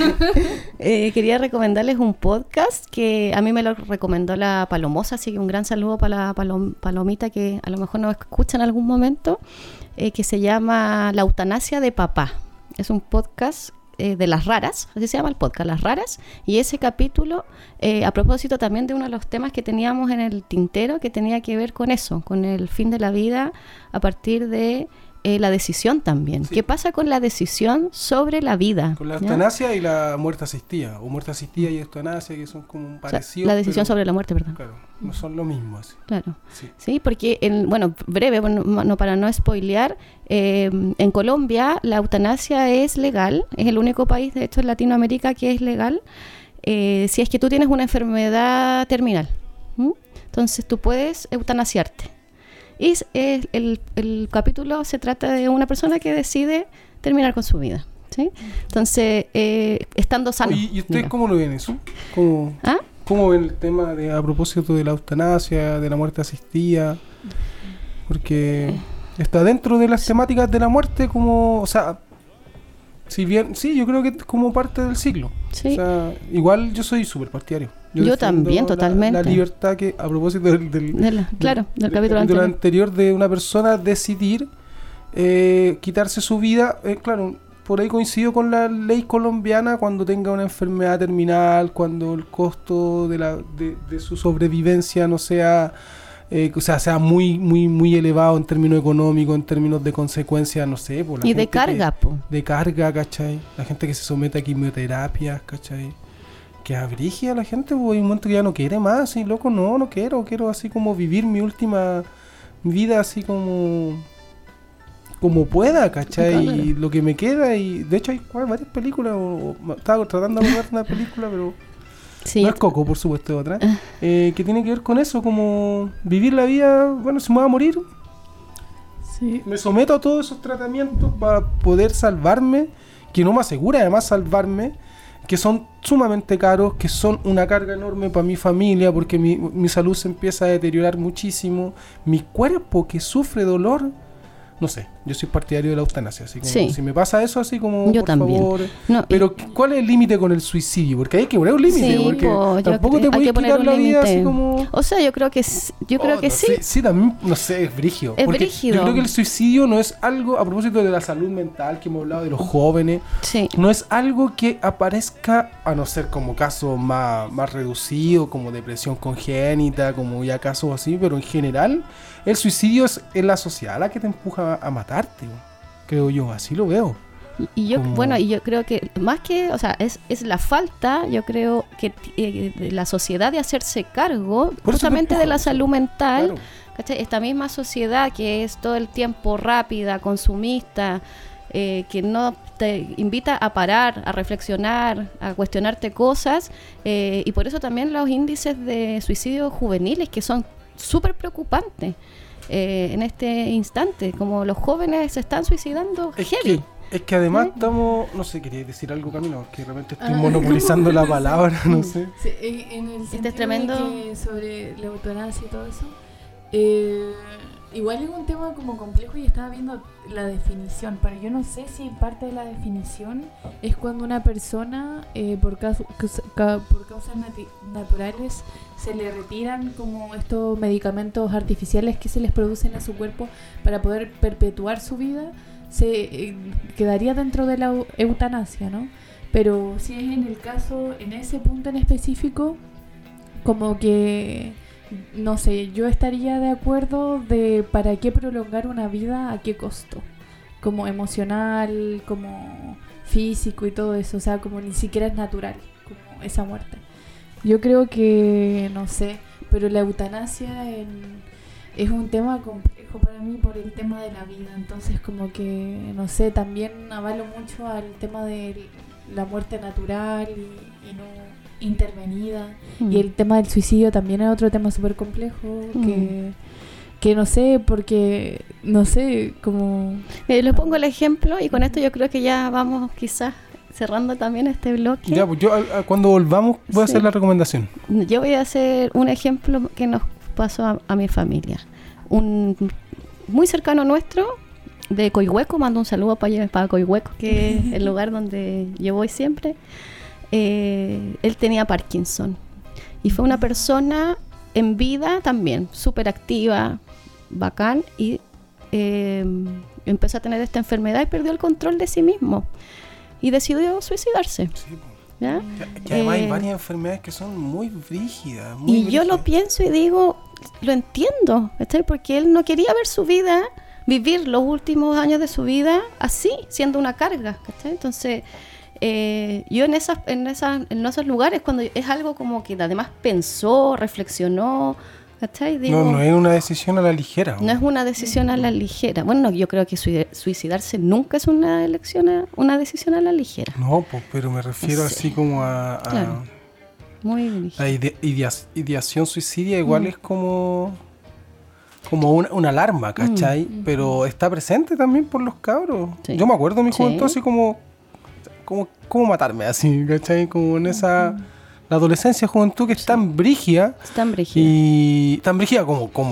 Quería recomendarles un podcast que a mí me lo recomendó la Palomosa, así que un gran saludo para la Palomita, que a lo mejor nos escucha en algún momento, que se llama La Eutanasia de Papá. Es un podcast de Las Raras, así se llama el podcast, Las Raras, y ese capítulo, a propósito también de uno de los temas que teníamos en el tintero, que tenía que ver con eso, con el fin de la vida a partir de la decisión también. Sí. ¿Qué pasa con la decisión sobre la vida? Con la eutanasia y la muerte asistida, o muerte asistida y eutanasia, que son como un parecido. O sea, la decisión sobre la muerte, perdón. Claro, no son lo mismo. Así. Claro, sí, porque, breve, para no spoilear, en Colombia la eutanasia es legal, es el único país, de hecho, en Latinoamérica que es legal, si es que tú tienes una enfermedad terminal. Entonces tú puedes eutanasiarte. Y el capítulo se trata de una persona que decide terminar con su vida, ¿sí? Entonces, estando sano. ¿Y ustedes cómo lo ven eso? ¿Cómo ven el tema a propósito de la eutanasia, de la muerte asistida? Porque está dentro de las temáticas de la muerte como, o sea, si bien, sí, yo creo que es como parte del ciclo. Sí. O sea, igual yo soy súper partidario. Yo también, totalmente. La libertad que, a propósito del capítulo anterior, de una persona decidir quitarse su vida, claro, por ahí coincido con la ley colombiana cuando tenga una enfermedad terminal, cuando el costo de su sobrevivencia no sea o sea muy, muy, muy elevado en términos económicos, en términos de consecuencias, no sé. Por la Y de gente carga, po. de carga, ¿cachai? La gente que se somete a quimioterapias, ¿cachai? Que abrigia a la gente, pues hay un momento que ya no quiere más, y loco, no quiero así como vivir mi última vida así como pueda, ¿cachai? Claro. Y lo que me queda, y de hecho hay varias películas, estaba tratando de ver una película, pero Sí. no es Coco, por supuesto, otra, que tiene que ver con eso, como vivir la vida, bueno, si me voy a morir, Sí. me someto a todos esos tratamientos para poder salvarme, que no me asegura además salvarme, que son sumamente caros, que son una carga enorme para mi familia, porque mi salud se empieza a deteriorar muchísimo, mi cuerpo que sufre dolor, no sé, yo soy partidario de la eutanasia, así como Sí. si me pasa eso, así como Yo por también. favor. No, Pero ¿cuál es el límite con el suicidio? Porque hay que poner un límite, Sí, porque po, yo tampoco creo- te hay puedes que poner quitar un la vida límite. así como... O sea, yo creo que no sí. sé, sí, también, no sé, es brígido. Es Porque brígido. Yo creo que el suicidio no es algo, a propósito de la salud mental que hemos hablado de los jóvenes, Sí. no es algo que aparezca, a no ser como casos más reducidos, como depresión congénita, como ya casos así, pero en general, el suicidio es la sociedad la que te empuja a matarte, creo yo, así lo veo. Y yo, Como- bueno, y yo creo que más que, o sea, es la falta, yo creo que de la sociedad de hacerse cargo Por eso te justamente de empuja, la sí. salud mental. Claro. ¿Cachai? Esta misma sociedad que es todo el tiempo rápida, consumista, que no te invita a parar, a reflexionar, a cuestionarte cosas, y por eso también los índices de suicidios juveniles que son súper preocupantes en este instante, como los jóvenes se están suicidando heavy. Es que además estamos, no sé, quería decir algo, Camilo, que realmente estoy monopolizando la palabra, no sé. Sí, en el sentido es tremendo. de que sobre la eutanasia y todo eso, igual es un tema como complejo y estaba viendo la definición, pero yo no sé si parte de la definición es cuando una persona por causas naturales se le retiran como estos medicamentos artificiales que se les producen a su cuerpo para poder perpetuar su vida, se quedaría dentro de la eutanasia, ¿no? Pero si es en el caso, en ese punto en específico, como que, no sé, yo estaría de acuerdo de para qué prolongar una vida, a qué costo, como emocional, como físico y todo eso, o sea, como ni siquiera es natural, como esa muerte. Yo creo que, no sé, pero la eutanasia es un tema complejo para mí por el tema de la vida, entonces como que, no sé, también avalo mucho al tema de la muerte natural y no intervenida, y el tema del suicidio también es otro tema súper complejo que no sé, porque no sé, como... Les pongo el ejemplo y con esto yo creo que ya vamos quizás cerrando también este bloque. Ya, pues yo cuando volvamos voy a Sí. hacer la recomendación. Yo voy a hacer un ejemplo que nos pasó a mi familia. Un muy cercano nuestro, de Coihueco, mando un saludo para Coihueco, que es el lugar donde yo voy siempre. Él tenía Parkinson y fue una persona en vida también, súper activa, bacán, y empezó a tener esta enfermedad y perdió el control de sí mismo y decidió suicidarse. Sí, pues. ¿Ya? Que además hay varias enfermedades que son muy rígidas. Y yo lo pienso y digo, lo entiendo, ¿cachai? Porque él no quería ver su vida, vivir los últimos años de su vida así, siendo una carga, ¿cachai? Entonces, yo en esos lugares, cuando es algo como que además pensó, reflexionó, ¿cachai? Digo, No es una decisión a la ligera. no es una decisión a la ligera. Bueno, no, yo creo que suicidarse nunca es una decisión a la ligera. No, pues, pero me refiero Sí. así como a Claro. Muy la ideación suicidia igual es como una alarma, ¿cachai? Pero está presente también por los cabros. Sí. Yo me acuerdo de mi Sí. juventud así como matarme así, ¿cachai? Como en esa la adolescencia, juventud que es tan brígida es tan brígida. y tan brígida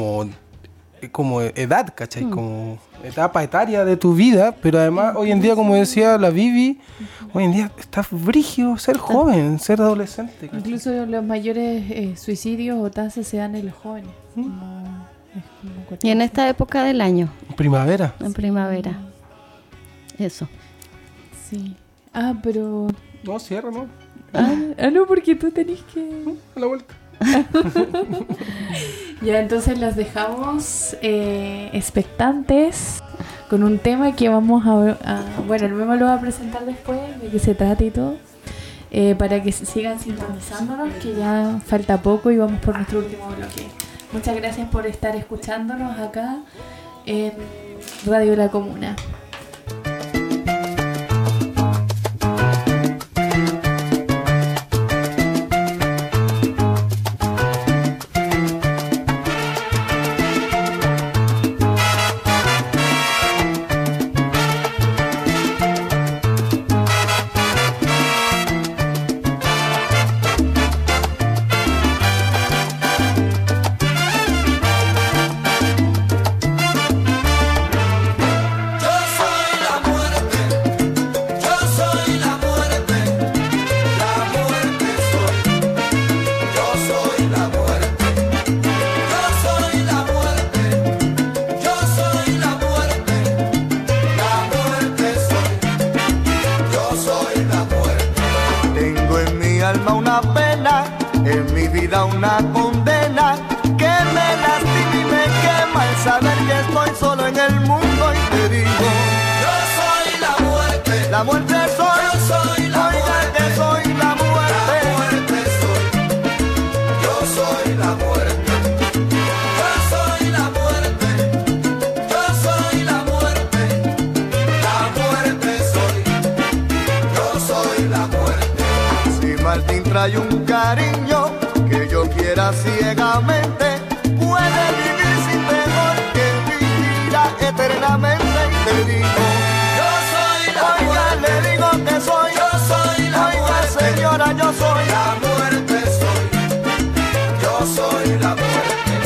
como edad, ¿cachai? Como etapa etaria de tu vida, pero además hoy en día, como decía la Vivi, hoy en día está brígido ser joven, ser adolescente, ¿cachai? Incluso los mayores suicidios o tasas se dan en los jóvenes. Es como Y en esta época del año, Primavera. en primavera. Eso. Sí. Ah, pero... No, cierra, ¿no? no, porque tú tenés que... A la vuelta. Ya, entonces los dejamos expectantes con un tema que vamos bueno, el Memo lo va a presentar después, de qué se trata y todo, para que sigan sintonizándonos, que ya falta poco y vamos por nuestro último bloque. Muchas gracias por estar escuchándonos acá en Radio La Comuna. Una condena que me lastima y me quema el saber que estoy solo en el mundo y te digo, yo soy la muerte soy, yo soy la muerte, que soy la muerte soy, yo soy la muerte, yo soy la muerte, yo soy la muerte soy, yo soy la muerte. Si Martín trae un cariño que yo quiera ciegamente, puede vivir sin temor que vivirá eternamente. Y te digo, yo soy la muerte, le digo que soy, yo soy la muerte, señora, yo soy la muerte, yo soy la muerte.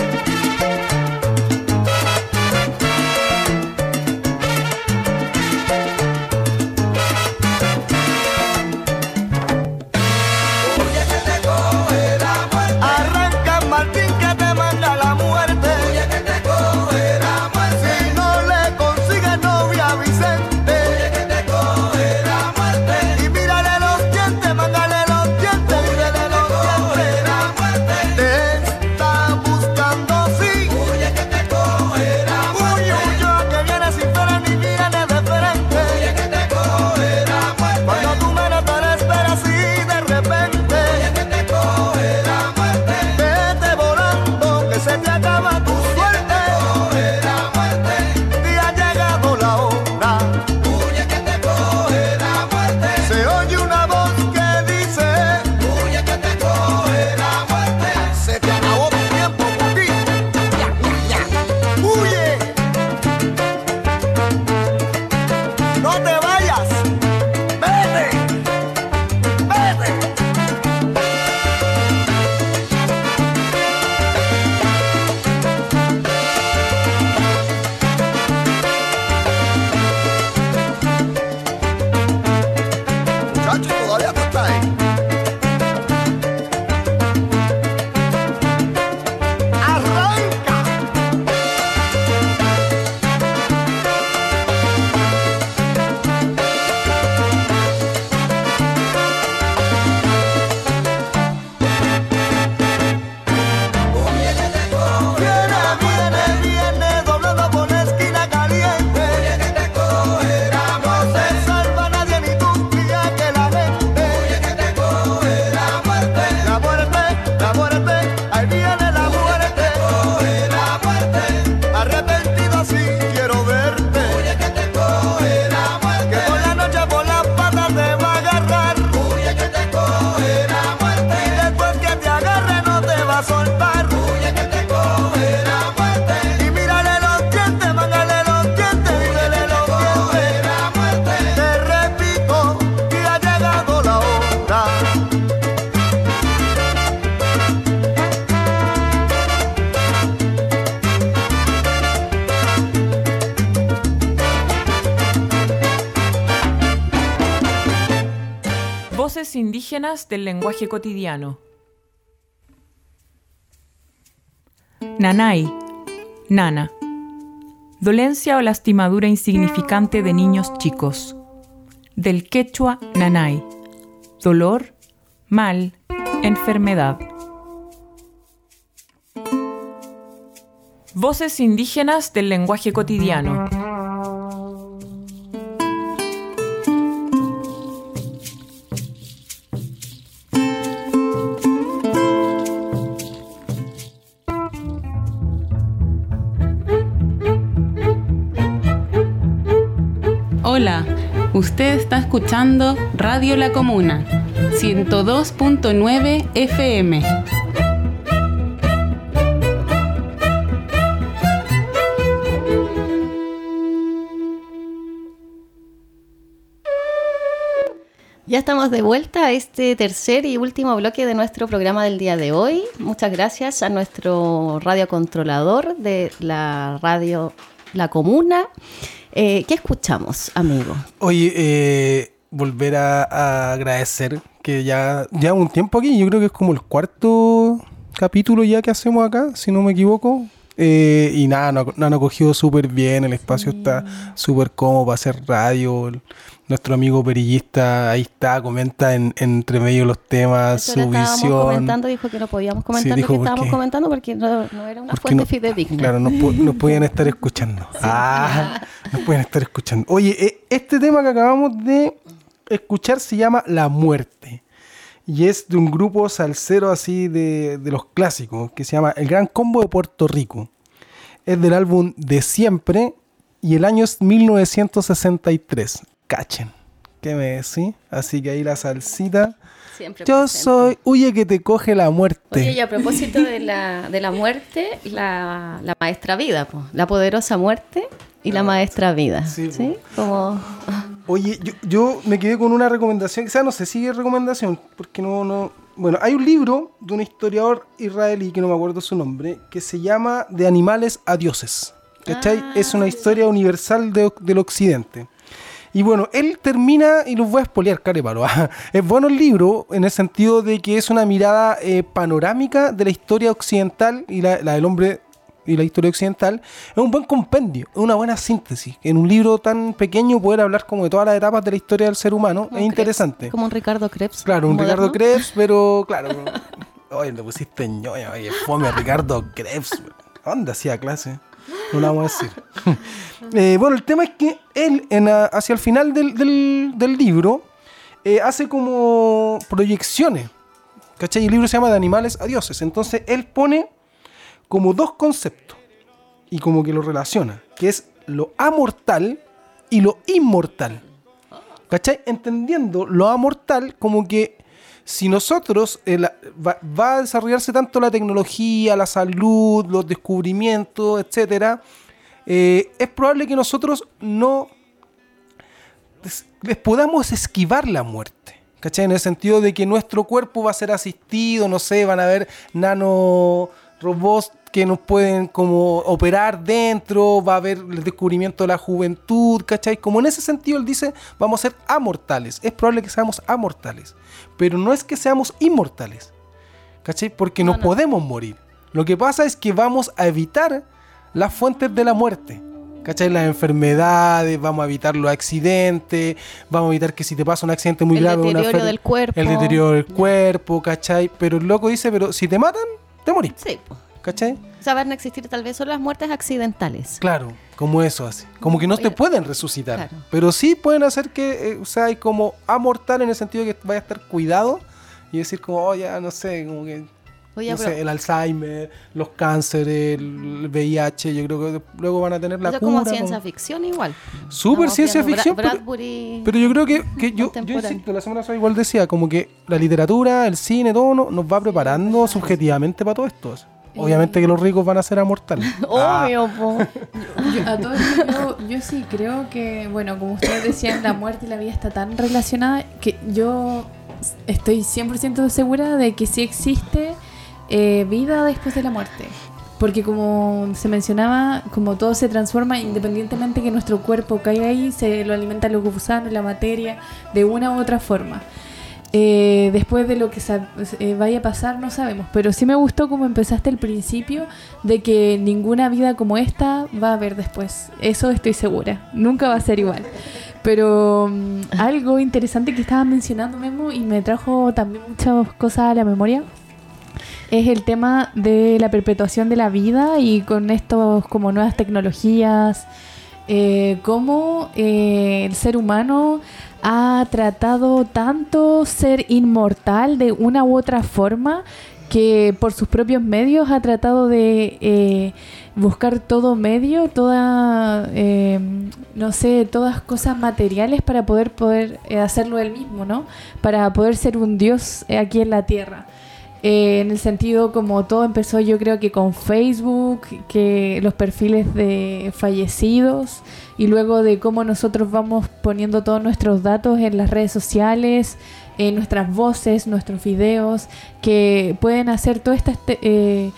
Voces indígenas del lenguaje cotidiano. Nanay, nana. Dolencia o lastimadura insignificante de niños chicos. Del quechua nanay. Dolor, mal, enfermedad. Voces indígenas del lenguaje cotidiano. Hola, usted está escuchando Radio La Comuna, 102.9 FM. Ya estamos de vuelta a este tercer y último bloque de nuestro programa del día de hoy. Muchas gracias a nuestro radiocontrolador de la radio La Comuna. ¿Qué escuchamos, amigo? Oye, volver a agradecer que ya un tiempo aquí, yo creo que es como el cuarto capítulo ya que hacemos acá, si no me equivoco. Y nada, nos han acogido súper bien, el espacio está súper cómodo para hacer radio. Nuestro amigo perillista ahí está, comenta entre medio los temas, su visión. Estábamos comentando, dijo que no podíamos comentar lo que estábamos comentando porque no era una fuente fidedigna. Claro, nos podían estar escuchando. Sí. Nos pueden estar escuchando. Oye, este tema que acabamos de escuchar se llama La Muerte. Y es de un grupo salsero así de los clásicos, que se llama El Gran Combo de Puerto Rico. Es del álbum De Siempre y el año es 1963. Cachen, ¿qué me decís? Así que ahí la salsita. Siempre yo presente. Soy, huye que te coge la muerte. Oye, y a propósito de la muerte, la maestra vida, po. La poderosa muerte y la maestra vida. Sí, ¿sí? Como... Oye, yo me quedé con una recomendación, quizás no sé si es recomendación, porque no... Bueno, hay un libro de un historiador israelí, que no me acuerdo su nombre, que se llama De animales a dioses. ¿Cachai? Es una historia universal del occidente. Y bueno, él termina, y los voy a spoilear, carepalo. Es bueno el libro, en el sentido de que es una mirada panorámica de la historia occidental y la del hombre y la historia occidental. Es un buen compendio, es una buena síntesis. En un libro tan pequeño poder hablar como de todas las etapas de la historia del ser humano es interesante. Como un Ricardo Krebs. Claro, un moderno. Ricardo Krebs, pero claro. Oye, le pusiste ñoña, oye, fome Ricardo Krebs. ¿Dónde hacía clase? No lo vamos a decir. Bueno, el tema es que él, hacia el final del libro, hace como proyecciones. ¿Cachai? El libro se llama De animales a dioses. Entonces, él pone como dos conceptos y como que lo relaciona, que es lo amortal y lo inmortal. ¿Cachai? Entendiendo lo amortal como que si nosotros va a desarrollarse tanto la tecnología, la salud, los descubrimientos, etcétera, es probable que nosotros no les podamos esquivar la muerte. ¿Cachai? En el sentido de que nuestro cuerpo va a ser asistido, no sé, van a haber nanorobots que nos pueden como operar dentro, va a haber el descubrimiento de la juventud, ¿cachai? Como en ese sentido él dice, vamos a ser amortales. Es probable que seamos amortales, pero no es que seamos inmortales, ¿cachai? Porque no podemos morir. Lo que pasa es que vamos a evitar las fuentes de la muerte, ¿cachai? Las enfermedades, vamos a evitar los accidentes, vamos a evitar que si te pasa un accidente muy grave, el deterioro del cuerpo. El deterioro del cuerpo, ¿cachai? Pero el loco dice, pero si te matan, te morís. Sí, pues. ¿Cachai? O sea, van a existir tal vez solo las muertes accidentales. Claro, como eso así. Como que no te pueden resucitar. Claro. Pero sí pueden hacer que, hay como amortal en el sentido de que vaya a estar cuidado y decir como, ya no sé, como que... Oye, no sé, el Alzheimer, los cánceres, el VIH, yo creo que luego van a tener la cura. Como ciencia ficción igual. Súper ciencia ficción, pero yo creo que yo insisto, la semana pasada igual decía, como que la literatura, el cine, todo nos va preparando subjetivamente para todo esto. Obviamente que los ricos van a ser amortales. Obvio, po. A todo esto yo sí creo que, bueno, como ustedes decían, la muerte y la vida está tan relacionada que yo estoy 100% segura de que sí existe vida después de la muerte. Porque como se mencionaba, como todo se transforma independientemente que nuestro cuerpo caiga ahí, se lo alimentan los gusanos, la materia, de una u otra forma. Después de lo que vaya a pasar no sabemos, pero sí me gustó como empezaste al principio de que ninguna vida como esta va a haber después, eso estoy segura, nunca va a ser igual. Pero algo interesante que estaba mencionando Memo y me trajo también muchas cosas a la memoria es el tema de la perpetuación de la vida y con estos como nuevas tecnologías, cómo el ser humano ha tratado tanto ser inmortal de una u otra forma que por sus propios medios ha tratado de buscar todo medio, todas cosas materiales para poder hacerlo él mismo, ¿no? Para poder ser un dios aquí en la tierra. En el sentido como todo empezó, yo creo que con Facebook, que los perfiles de fallecidos, y luego de cómo nosotros vamos poniendo todos nuestros datos en las redes sociales, nuestras voces, nuestros videos, que pueden hacer todo este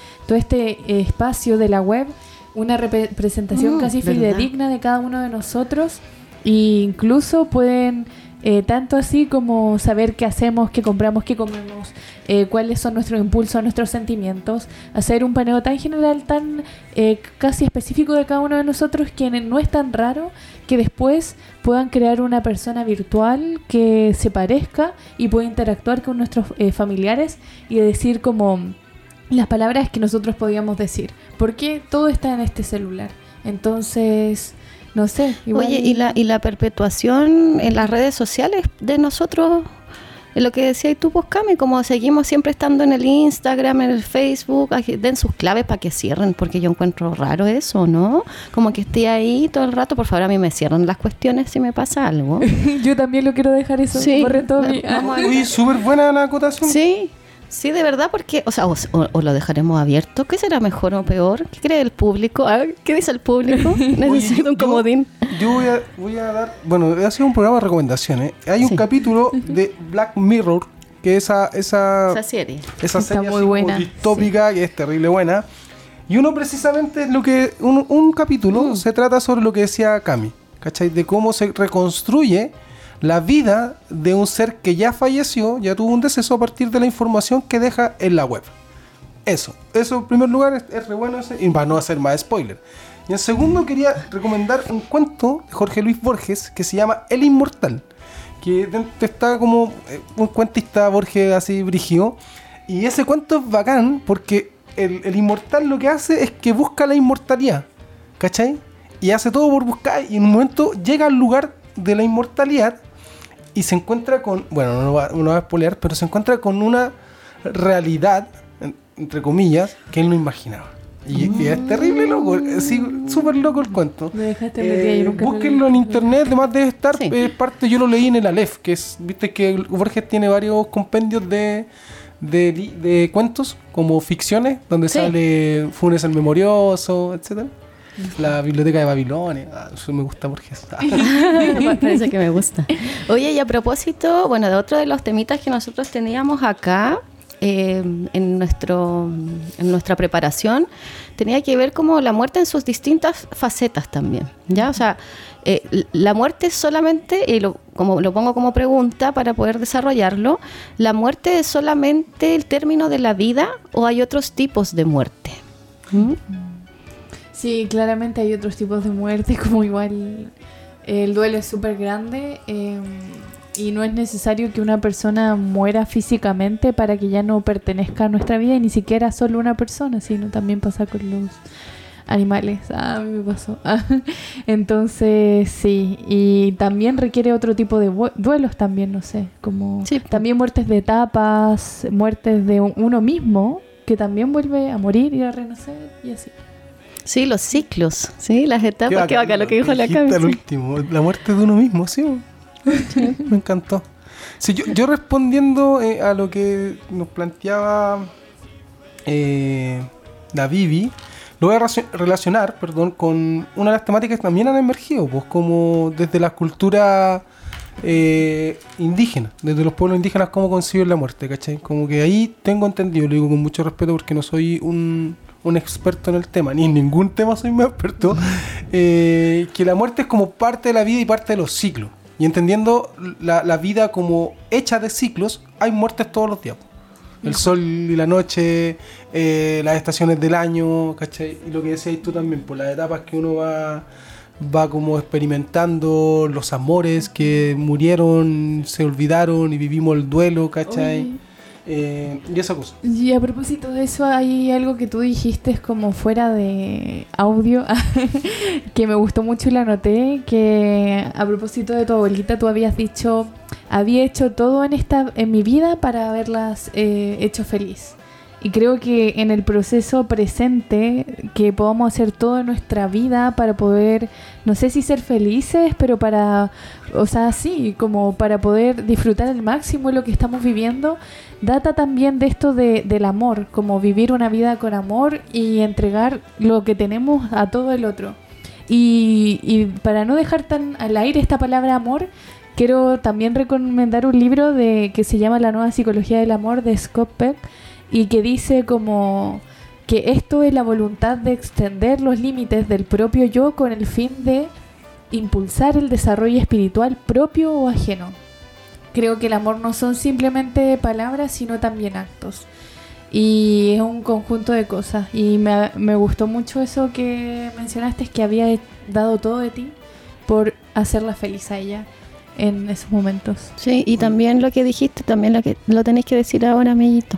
espacio de la web una representación casi fidedigna de cada uno de nosotros, e incluso pueden tanto así como saber qué hacemos, qué compramos, qué comemos, cuáles son nuestros impulsos, nuestros sentimientos, hacer un paneo tan general, tan casi específico de cada uno de nosotros, que no es tan raro que después puedan crear una persona virtual que se parezca y pueda interactuar con nuestros familiares y decir como las palabras que nosotros podíamos decir, porque todo está en este celular. Entonces, no sé, igual... Oye, y la perpetuación en las redes sociales de nosotros, lo que decías tú, pues, Cami, como seguimos siempre estando en el Instagram, en el Facebook, den sus claves para que cierren, porque yo encuentro raro eso, ¿no? Como que esté ahí todo el rato, por favor, a mí me cierran las cuestiones si me pasa algo. Yo también lo quiero dejar eso. Sí. Uy, súper buena la acotación. Sí. Sí, de verdad, porque, o sea, o lo dejaremos abierto. ¿Qué será mejor o peor? ¿Qué cree el público? ¿Qué dice el público? Necesito un comodín. Yo voy a dar, bueno, ha sido un programa de recomendaciones. Hay un capítulo de Black Mirror, que esa serie está muy buena, distópica, que es terrible buena. Y uno precisamente es lo que un capítulo se trata sobre lo que decía Cami, ¿cachai? De cómo se reconstruye la vida de un ser que ya falleció, ya tuvo un deceso a partir de la información que deja en la web. Eso en primer lugar es re bueno, y para no hacer más spoiler. Y en segundo quería recomendar un cuento de Jorge Luis Borges que se llama El Inmortal, que está como un cuentista Borges así brígido, y ese cuento es bacán porque el inmortal lo que hace es que busca la inmortalidad, ¿cachai? Y hace todo por buscar, y en un momento llega al lugar de la inmortalidad y se encuentra con, bueno, no va a spoilear, pero se encuentra con una realidad, entre comillas, que él no imaginaba. Y es terrible loco, sí, súper loco el cuento. Me dejaste metida, yo nunca búsquenlo en internet, además debe estar, parte, yo lo leí en el Aleph, que es, viste que Borges tiene varios compendios de cuentos, como ficciones, donde sale Funes el Memorioso, etcétera. La biblioteca de Babilonia, eso me gusta Borges. Parece que me gusta. Oye, y a propósito, bueno, de otro de los temitas que nosotros teníamos acá en nuestra preparación, tenía que ver como la muerte en sus distintas facetas también, ¿ya? O sea, la muerte es solamente, y como lo pongo como pregunta para poder desarrollarlo, ¿la muerte es solamente el término de la vida o hay otros tipos de muerte? Sí, claramente hay otros tipos de muerte, como igual el duelo es súper grande y no es necesario que una persona muera físicamente para que ya no pertenezca a nuestra vida, y ni siquiera solo una persona, sino también pasa con los animales. A mí me pasó. Entonces, sí, y también requiere otro tipo de duelos también, no sé, como también muertes de etapas, muertes de uno mismo, que también vuelve a morir y a renacer y así. Sí, los ciclos, sí, las etapas, qué bacán lo que dijo la Cami. El último, la muerte de uno mismo, sí. Me encantó. Sí, yo respondiendo a lo que nos planteaba la Vivi, lo voy a relacionar, con una de las temáticas que también han emergido, pues como desde la cultura indígena, desde los pueblos indígenas, cómo conciben la muerte, ¿cachai? Como que ahí tengo entendido, lo digo con mucho respeto porque no soy un experto en el tema, ni en ningún tema soy más experto, que la muerte es como parte de la vida y parte de los ciclos. Y entendiendo la vida como hecha de ciclos, hay muertes todos los días. El sol y la noche, las estaciones del año, ¿cachai? Y lo que decías tú también, por las etapas que uno va como experimentando, los amores que murieron, se olvidaron y vivimos el duelo, ¿cachai? y esa cosa. Y a propósito de eso, hay algo que tú dijiste como fuera de audio que me gustó mucho y lo anoté, que a propósito de tu abuelita tú habías dicho, había hecho todo en mi vida para haberlas hecho feliz. Y creo que en el proceso presente, que podamos hacer todo en nuestra vida para poder, no sé si ser felices, pero para, o sea, sí, como para poder disfrutar al máximo lo que estamos viviendo, data también de esto del amor, como vivir una vida con amor y entregar lo que tenemos a todo el otro. Y para no dejar tan al aire esta palabra amor, quiero también recomendar un libro que se llama La nueva psicología del amor, de Scott Peck, y que dice como que esto es la voluntad de extender los límites del propio yo con el fin de impulsar el desarrollo espiritual propio o ajeno. Creo que el amor no son simplemente palabras, sino también actos. Y es un conjunto de cosas. Y me gustó mucho eso que mencionaste, es que había dado todo de ti por hacerla feliz a ella en esos momentos. Sí, y también lo que dijiste, también lo tenéis que decir ahora, amiguito.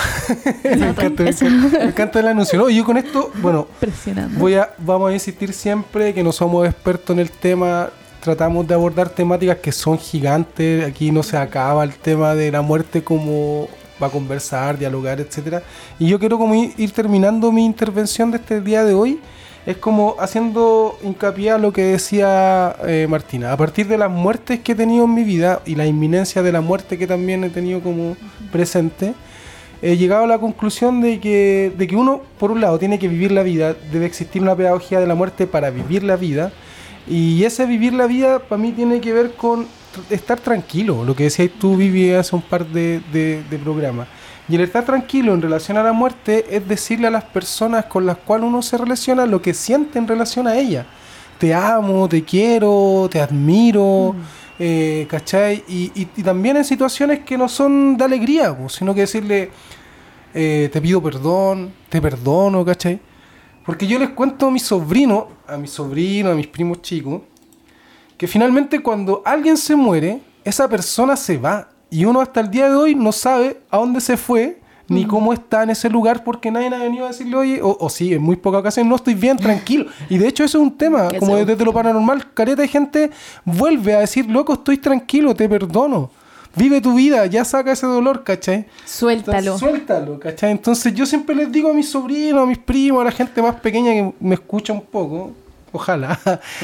Me encanta el anuncio, ¿no? Y yo con esto, bueno, vamos a insistir siempre que no somos expertos en el tema. Tratamos de abordar temáticas que son gigantes. Aquí no se acaba el tema de la muerte como va a conversar, dialogar, etcétera. Y yo quiero como ir terminando mi intervención de este día de hoy. Es como haciendo hincapié a lo que decía Martina. A partir de las muertes que he tenido en mi vida y la inminencia de la muerte que también he tenido como presente, he llegado a la conclusión de que uno, por un lado, tiene que vivir la vida. Debe existir una pedagogía de la muerte para vivir la vida. Y ese vivir la vida, para mí, tiene que ver con estar tranquilo. Lo que decías tú, Vivi, hace un par de programas. Y el estar tranquilo en relación a la muerte es decirle a las personas con las cuales uno se relaciona lo que siente en relación a ella. Te amo, te quiero, te admiro... ¿cachai? Y también en situaciones que no son de alegría, sino que decirle te pido perdón, te perdono, ¿cachai? Porque yo les cuento a mis sobrinos, a mis primos chicos, que finalmente cuando alguien se muere, esa persona se va y uno hasta el día de hoy no sabe a dónde se fue ni cómo está en ese lugar, porque nadie ha venido a decirle, oye, o sí, en muy pocas ocasiones, no, estoy bien, tranquilo. Y de hecho eso es un tema, como desde lo paranormal, careta de gente vuelve a decir, loco, estoy tranquilo, te perdono. Vive tu vida, ya saca ese dolor, ¿cachai? Suéltalo. Entonces, suéltalo, ¿cachai? Entonces yo siempre les digo a mis sobrinos, a mis primos, a la gente más pequeña que me escucha un poco, ojalá,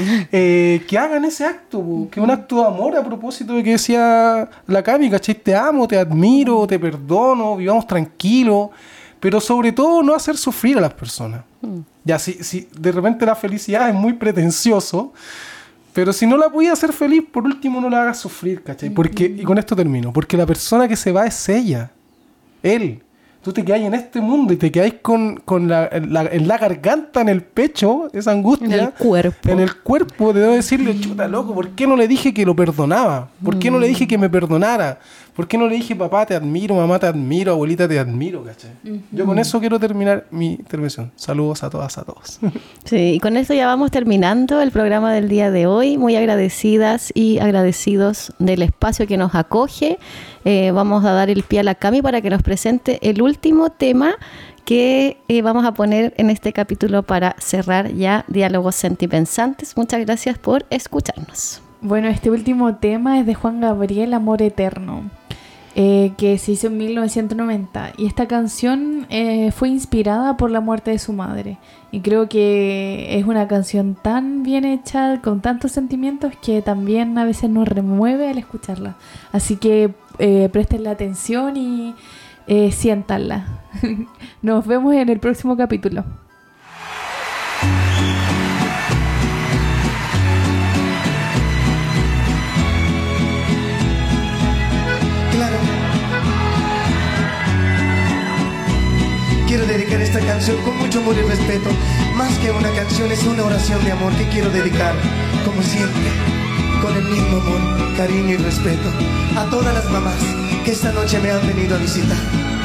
que hagan ese acto, que es un acto de amor a propósito de que decía la Cami, ¿cachai? Te amo, te admiro, te perdono, vivamos tranquilos, pero sobre todo no hacer sufrir a las personas. Ya, si de repente la felicidad es muy pretencioso, pero si no la podía hacer feliz, por último no la hagas sufrir, ¿cachai? Porque, y con esto termino, porque la persona que se va es ella, él. Tú te quedas en este mundo y te quedáis con en la garganta, en el pecho, esa angustia. En el cuerpo. En el cuerpo, de decirle, chuta, loco, ¿por qué no le dije que lo perdonaba? ¿Por qué no le dije que me perdonara? ¿Por qué no le dije, papá, te admiro, mamá, te admiro, abuelita, te admiro, ¿cachai? Yo con eso quiero terminar mi intervención. Saludos a todas, a todos. Sí, y con esto ya vamos terminando el programa del día de hoy. Muy agradecidas y agradecidos del espacio que nos acoge. Vamos a dar el pie a la Cami para que nos presente el último tema que vamos a poner en este capítulo para cerrar ya Diálogos Sentipensantes. Muchas gracias por escucharnos. Bueno, este último tema es de Juan Gabriel, Amor Eterno, que se hizo en 1990. Y esta canción fue inspirada por la muerte de su madre. Y creo que es una canción tan bien hecha, con tantos sentimientos, que también a veces nos remueve al escucharla. Así que prestenle atención y siéntanla. Nos vemos en el próximo capítulo. Quiero dedicar esta canción con mucho amor y respeto. Más que una canción, es una oración de amor que quiero dedicar, como siempre, con el mismo amor, cariño y respeto, a todas las mamás que esta noche me han venido a visitar.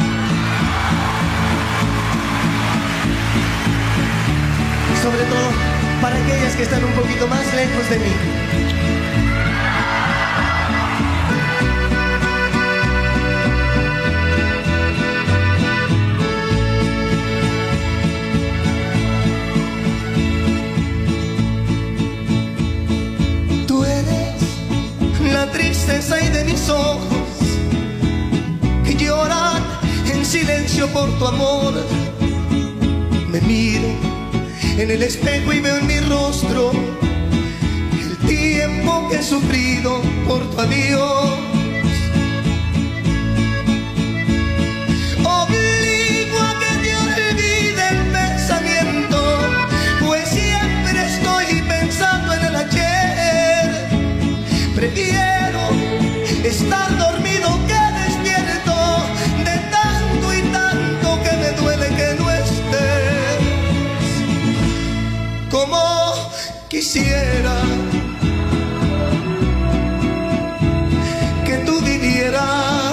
Sobre todo para aquellas que están un poquito más lejos de mí. mis ojos que lloran en silencio por tu amor. Me miro en el espejo y veo en mi rostro el tiempo que he sufrido por tu adiós. Obligo a que te olvide el pensamiento, pues siempre estoy pensando en el ayer. Prefiero estar dormido que despierto, de tanto y tanto que me duele que no estés. Como quisiera que tú vivieras,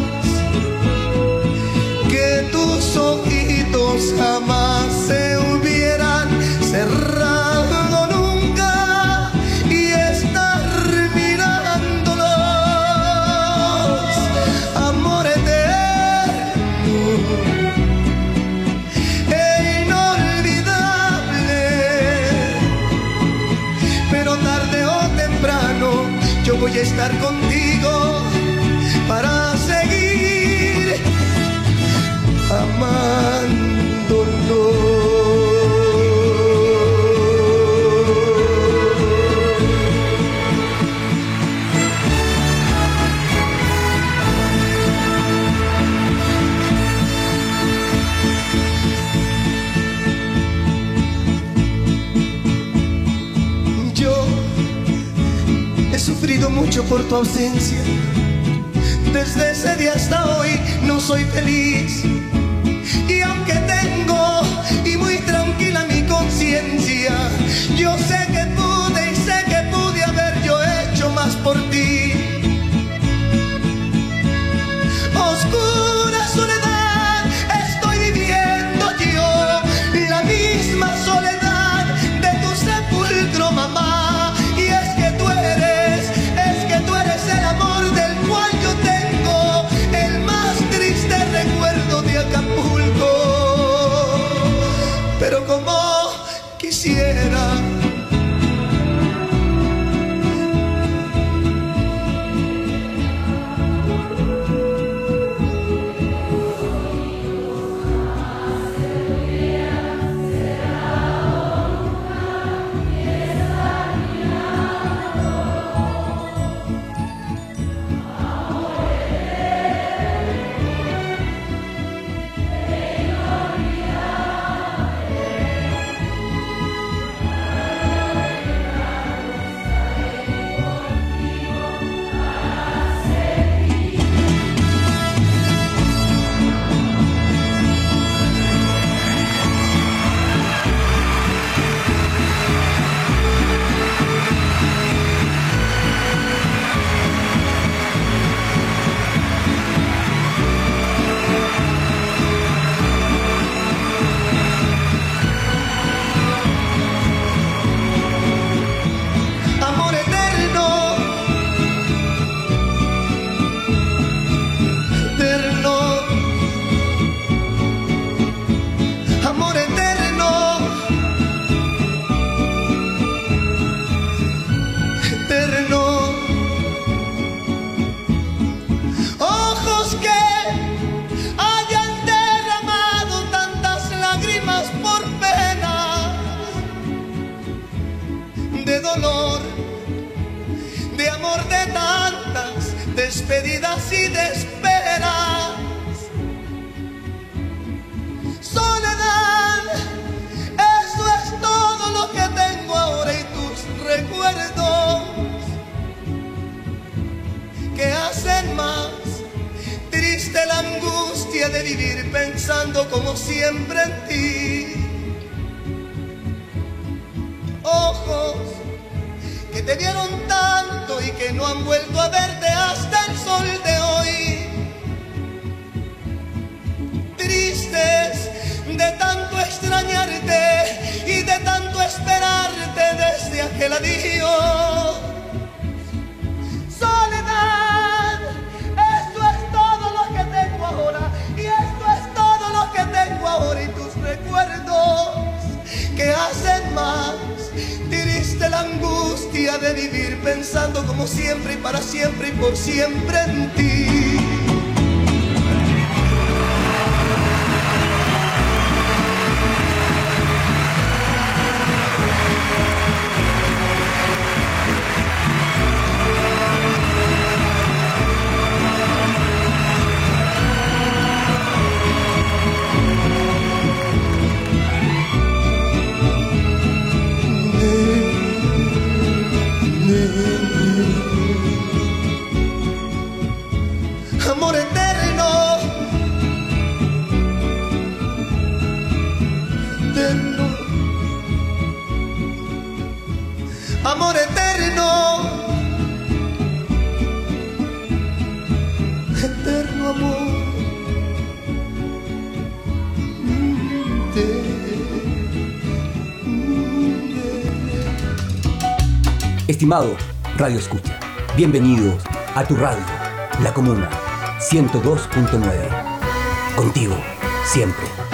que tus ojitos jamás se hubieran cerrado nunca y estar mirándolos. Amor eterno e inolvidable, pero tarde o temprano yo voy a estar contigo para seguir amándonos. Yo he sufrido mucho por tu ausencia. Desde ese día hasta hoy no soy feliz. Y aunque tengo y muy tranquila mi conciencia, yo sé que pude y sé que pude haber yo hecho más por ti. Oscura soledad estoy viviendo yo, la misma soledad de tu sepulcro, mamá. Y es que tú eres el amor del cual yo tengo el más triste recuerdo de Acapulco. Pero como quisiera despedidas y de esperas. Soledad, eso es todo lo que tengo ahora y tus recuerdos que hacen más triste la angustia de vivir pensando como siempre en ti. Ojos que te vieron tanto y que no han vuelto a verte hasta el sol de hoy. Tristes de tanto extrañarte y de tanto esperarte desde aquel adiós. Soledad, esto es todo lo que tengo ahora y esto es todo lo que tengo ahora y tus recuerdos que hacen más triste la angustia de vivir pensando como como siempre y para siempre y por siempre en ti. Amor eterno, eterno, amor eterno, eterno amor. Estimado Radio Escucha, bienvenidos a tu radio, La Comuna 102.9. Contigo, siempre.